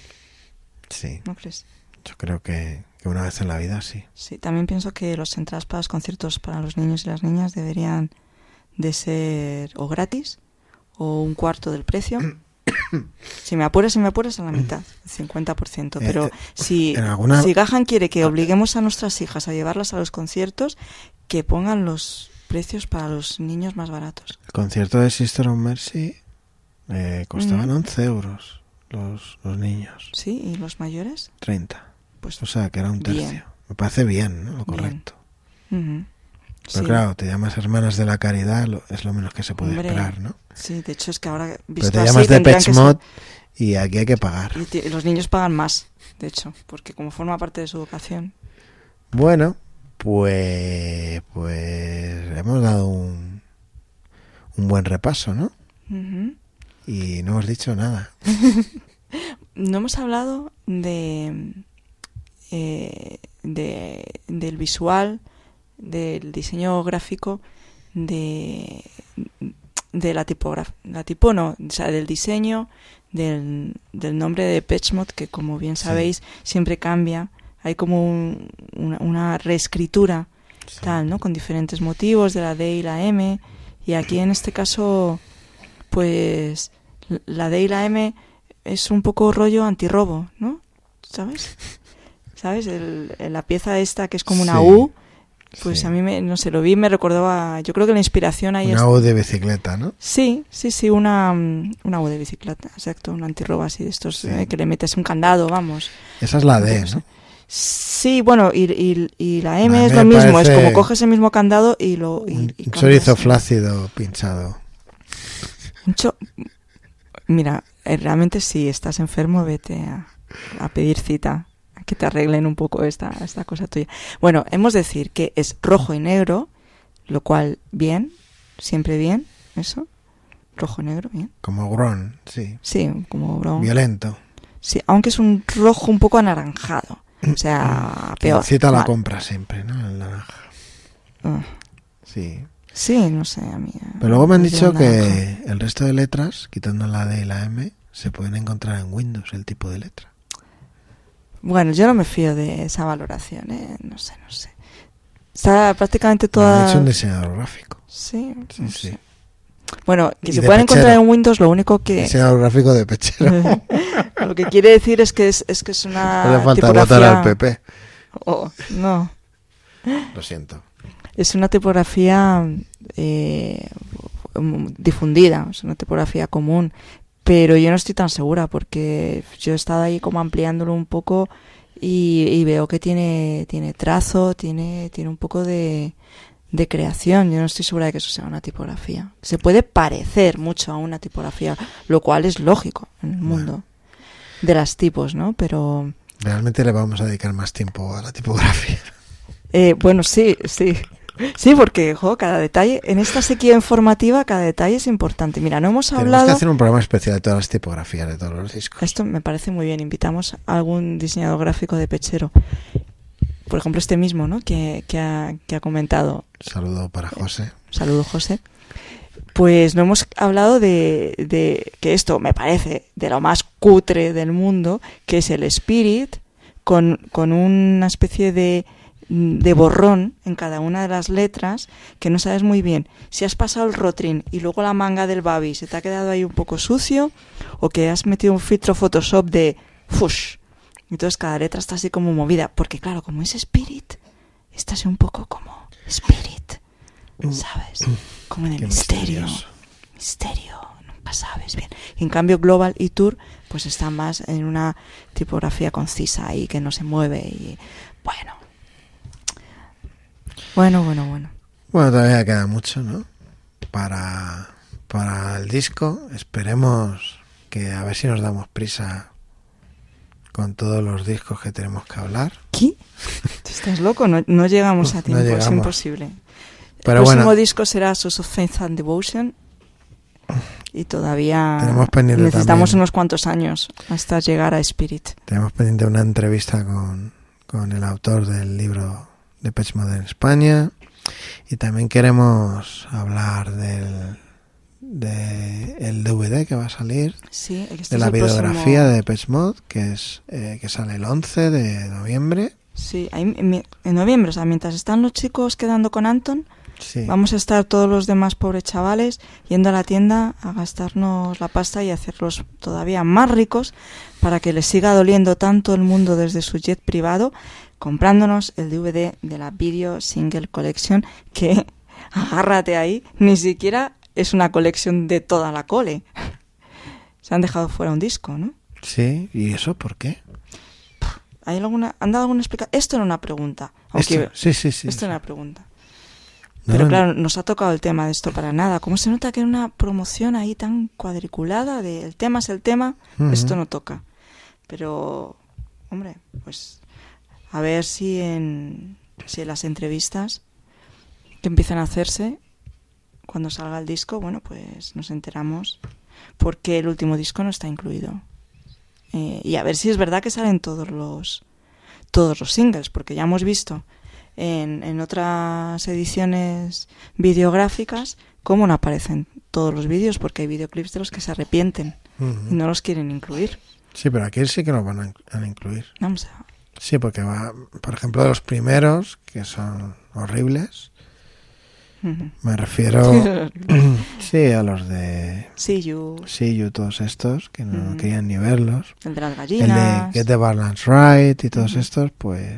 Sí, ¿no crees? yo creo que, que una vez en la vida sí. Sí, también pienso que los entradas para los conciertos para los niños y las niñas deberían de ser o gratis o un cuarto del precio. Si me apuras, si me apuras, a la mitad, el cincuenta por ciento. Eh, Pero eh, si, en alguna- si Gahan quiere que obliguemos a nuestras hijas a llevarlas a los conciertos, que pongan los precios para los niños más baratos. El concierto de Sister of Mercy eh, costaban Ujú. once euros los, los niños. ¿Sí? ¿Y los mayores? treinta. Pues O sea, que era un tercio. Bien. Me parece bien, ¿no? Lo Bien. correcto. ujú. Pero Sí. claro, te llamas Hermanas de la Caridad, lo- es lo menos que se puede Hombre, esperar, ¿no? Sí, de hecho es que ahora Pero visto te así, llamas de tendrían que ser- Mod y aquí hay que pagar. y ti- los niños pagan más, de hecho, porque como forma parte de su educación. Bueno, pues pues hemos dado un, un buen repaso, ¿no? Ujú. Y no hemos dicho nada. No hemos hablado de, eh, de del visual, del diseño gráfico, de, de la tipografía, la tipo no, o sea, del diseño, del, del nombre de Depeche Mode, que como bien Sí. sabéis siempre cambia. Hay como un- una, una reescritura Sí. tal, ¿no? Con diferentes motivos de la D y la M. Y aquí en este caso, pues la D y la M es un poco rollo antirrobo, ¿no? ¿Sabes? ¿Sabes? El, el- la pieza esta que es como una Sí. U, pues Sí. a mí, me, no sé, lo vi y me recordaba, yo creo que la inspiración ahí es... Una U de bicicleta, ¿no? Sí, sí, sí, una, mm, una U de bicicleta, exacto, un antirrobo así de estos Sí. eh, que le metes un candado, vamos. Esa es la D, No sé. ¿no? Sí, bueno, y, y, y la M La es M lo mismo, parece es como coges el mismo candado y lo... Y, Un, y un cambias, chorizo ¿no? flácido pinchado. Un cho- Mira, eh, realmente si estás enfermo, vete a, a pedir cita, a que te arreglen un poco esta, esta cosa tuya. Bueno, hemos de decir que es rojo y negro, lo cual bien, siempre bien, eso. Rojo y negro, bien. Como Gron, sí. Sí, como brown. Violento. Sí, aunque es un rojo un poco anaranjado. O sea, Que peor. incita a la Mal. compra siempre, ¿no? El naranja. Ah, Sí. sí, no sé, a mí. Pero luego me han me dicho lleva naranja. que el resto de letras, quitando la D y la M, se pueden encontrar en Windows, el tipo de letra. Bueno, yo no me fío de esa valoración, ¿eh? No sé, no sé. Está prácticamente Me toda... ha dicho un diseñador gráfico. Sí, Sí, no sí. sé. Bueno, que Y se de pueden encontrar pechero. en Windows, lo único que... Diseñador gráfico de pechero. lo que quiere decir es que es, es que es una No le falta tipografía... votar al P P. Oh, no, Lo siento. es una tipografía eh, difundida, es una tipografía común, pero yo no estoy tan segura porque yo he estado ahí como ampliándolo un poco y, y veo que tiene tiene trazo, tiene tiene un poco de, de creación. Yo no estoy segura de que eso sea una tipografía. Se puede parecer mucho a una tipografía, lo cual es lógico en el mundo bueno. de las tipos, ¿no? Pero realmente le vamos a dedicar más tiempo a la tipografía. Eh, bueno, sí, sí. Sí, porque jo, cada detalle, en esta sequía informativa, cada detalle es importante. Mira, no hemos hablado... Tenemos que hacer un programa especial de todas las tipografías, de todos los discos. Esto me parece muy bien. Invitamos a algún diseñador gráfico de Pechero. Por ejemplo, este mismo, ¿no? Que, que, ha, que ha comentado. Saludo para José. Saludo, José. Pues no hemos hablado de, de que esto me parece de lo más cutre del mundo, que es el Spirit, con, con una especie de... de borrón en cada una de las letras, que no sabes muy bien si has pasado el Rotring y luego la manga del Babi se te ha quedado ahí un poco sucio, o que has metido un filtro Photoshop de fush. Entonces cada letra está así como movida, porque claro, como es Spirit, está así un poco como Spirit, ¿sabes? Como en el misterio. Misterioso. Misterio, nunca sabes bien. Y en cambio Global y Tour pues está más en una tipografía concisa y que no se mueve y bueno. Bueno, bueno, bueno. Bueno, todavía queda mucho, ¿no? Para, para el disco. Esperemos que a ver si nos damos prisa con todos los discos que tenemos que hablar. ¿Qué? ¿Estás loco? No, no llegamos a tiempo, no es imposible. Pero el próximo bueno, disco será Source of Faith and Devotion y todavía tenemos pendiente necesitamos también, unos cuantos años hasta llegar a Spirit. Tenemos pendiente una entrevista con, con el autor del libro Depeche Mode en España, y también queremos hablar del de el D V D que va a salir, sí, este de la videografía próximo... de Depeche Mode, que es eh, que sale el once de noviembre. Sí, ahí, en noviembre, o sea, mientras están los chicos quedando con Anton, sí. Vamos a estar todos los demás pobres chavales yendo a la tienda a gastarnos la pasta y hacerlos todavía más ricos para que les siga doliendo tanto el mundo desde su jet privado, comprándonos el D V D de la Video Single Collection, que, agárrate ahí, ni siquiera es una colección de toda la cole. Se han dejado fuera un disco, ¿no? Sí, ¿y eso por qué? ¿Hay alguna, ¿Han dado alguna explicación? Esto era una pregunta. Aunque, esto, sí, sí, sí. Esto era una pregunta. No, Pero no. claro, nos ha tocado el tema de esto para nada. ¿Cómo se nota que era una promoción ahí tan cuadriculada de el tema es el tema? Uh-huh. Esto no toca. Pero, hombre, pues a ver si en, si en las entrevistas que empiezan a hacerse cuando salga el disco, bueno, pues nos enteramos porque el último disco no está incluido. Eh, y a ver si es verdad que salen todos los todos los singles, porque ya hemos visto en, en otras ediciones videográficas cómo no aparecen todos los vídeos, porque hay videoclips de los que se arrepienten uh-huh. y no los quieren incluir. Sí, pero aquí sí que los van a, a incluir. Vamos a... Sí, porque va, por ejemplo, los primeros, que son horribles, uh-huh. me refiero sí, a los de See You, See You, todos estos, que no uh-huh. querían ni verlos. El de las gallinas. El de Get the Balance Right y todos uh-huh. estos, pues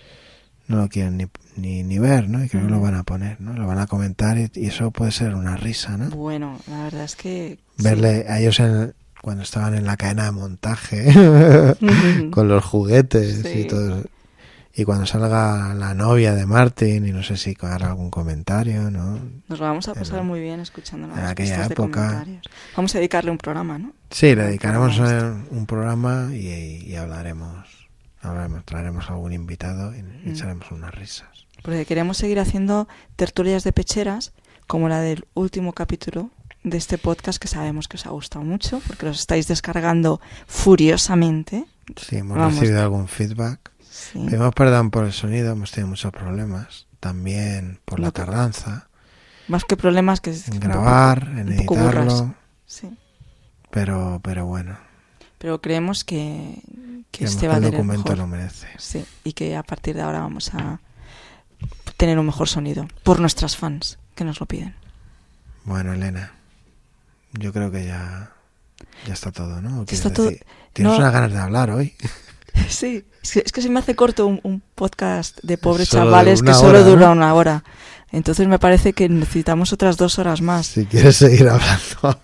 no lo quieren ni, ni, ni ver, ¿no? Y creo uh-huh. que lo van a poner, ¿no? Lo van a comentar y, y eso puede ser una risa, ¿no? Bueno, la verdad es que... Verle sí. a ellos en, cuando estaban en la cadena de montaje uh-huh. con los juguetes sí. y todo. Y cuando salga la novia de Martin y no sé si hará algún comentario, ¿no? Nos lo vamos a pasar en, muy bien escuchando las en aquella pistas época. De comentarios. Vamos a dedicarle un programa, ¿no? Sí, le dedicaremos un, un programa y, y hablaremos, hablaremos, traeremos a algún invitado y, y echaremos unas risas. Porque queremos seguir haciendo tertulias de pecheras, como la del último capítulo de este podcast, que sabemos que os ha gustado mucho, porque los estáis descargando furiosamente. Sí, hemos Vamos. recibido algún feedback. Sí. Pedimos perdón por el sonido, hemos tenido muchos problemas. También por Lo la tardanza. Más que problemas que... En grabar, poco, en editarlo. Sí. Pero, pero bueno. Pero creemos que, que creemos este que va a el tener documento mejor. lo merece. Sí, y que a partir de ahora vamos a tener un mejor sonido. Por nuestras fans, que nos lo piden. Bueno, Elena, yo creo que ya, ya está todo, ¿no? Está todo... Tienes no... unas ganas de hablar hoy. Sí, es que, es que se me hace corto un, un podcast de pobres solo chavales que hora, solo dura ¿no? una hora. Entonces me parece que necesitamos otras dos horas más. Si quieres seguir hablando.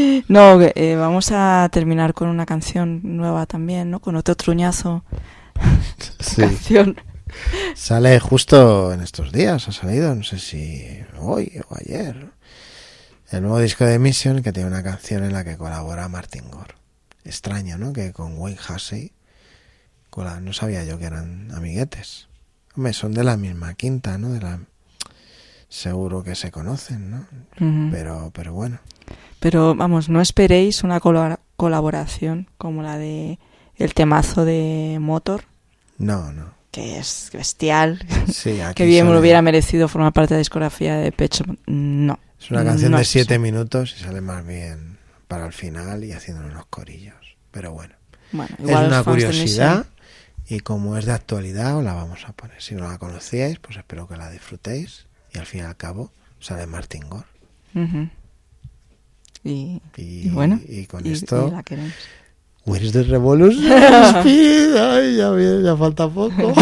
No, eh, vamos a terminar con una canción nueva también, ¿no? Con otro truñazo Sí. canción. Sale justo en estos días, ha salido, no sé si hoy o ayer, el nuevo disco de Mission, que tiene una canción en la que colabora Martin Gore. Extraño, ¿no? Que con Wayne Hussey, no sabía yo que eran amiguetes. Hombre, son de la misma quinta, ¿no? De la... Seguro que se conocen, ¿no? Uh-huh. Pero, pero bueno. Pero vamos, no esperéis una colabora- colaboración como la de el temazo de Motor. No, no. Que es bestial. Sí, aquí que bien me sale... lo hubiera merecido formar parte de la discografía de Pet Shop. No. Es una canción no de es siete eso. minutos y sale más bien para el final y haciendo unos corillos. Pero bueno. Bueno, Es igual una los fans de curiosidad Mission- y como es de actualidad os la vamos a poner. Si no la conocíais, pues espero que la disfrutéis y al fin y al cabo sale Martin Gore. Uh-huh. y, Y, y bueno, y con y, esto... y la queremos. Where is the revolution? Speed. Ay, ya, viene, ya falta poco.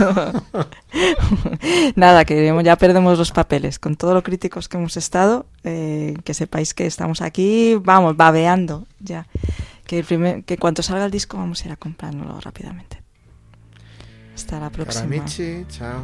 Nada, que ya perdemos los papeles. Con todo lo críticos que hemos estado, eh, que sepáis que estamos aquí, vamos, babeando ya. Que, el primer, que cuando salga el disco vamos a ir a comprárnoslo rápidamente. Hasta la próxima. Karamichi, chao.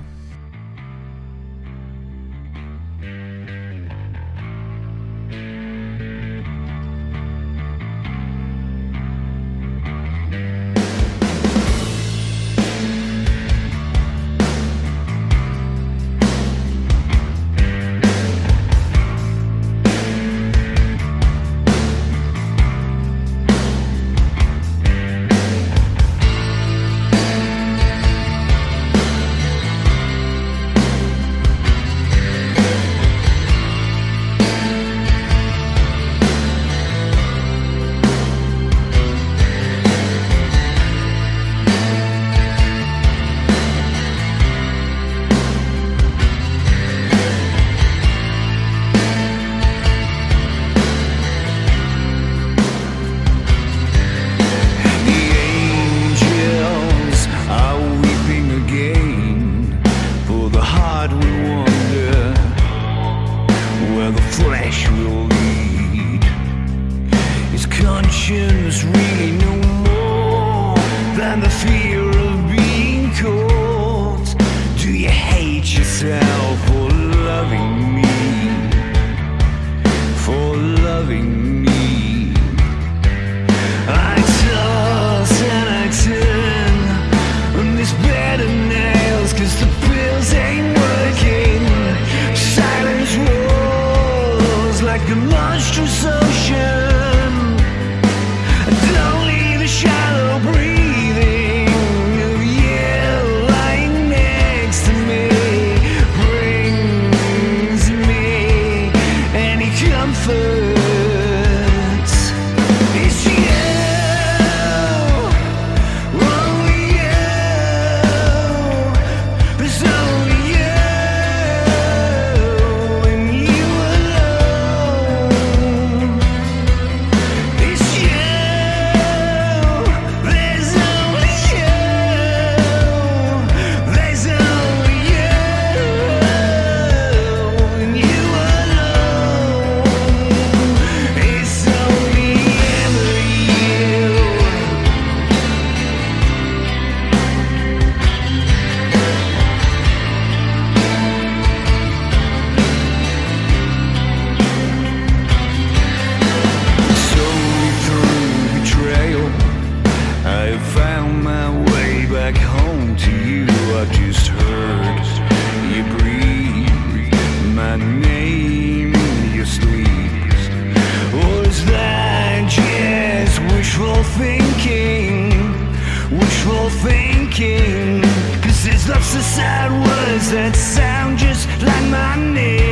Cause there's lots of sad words that sound just like my name.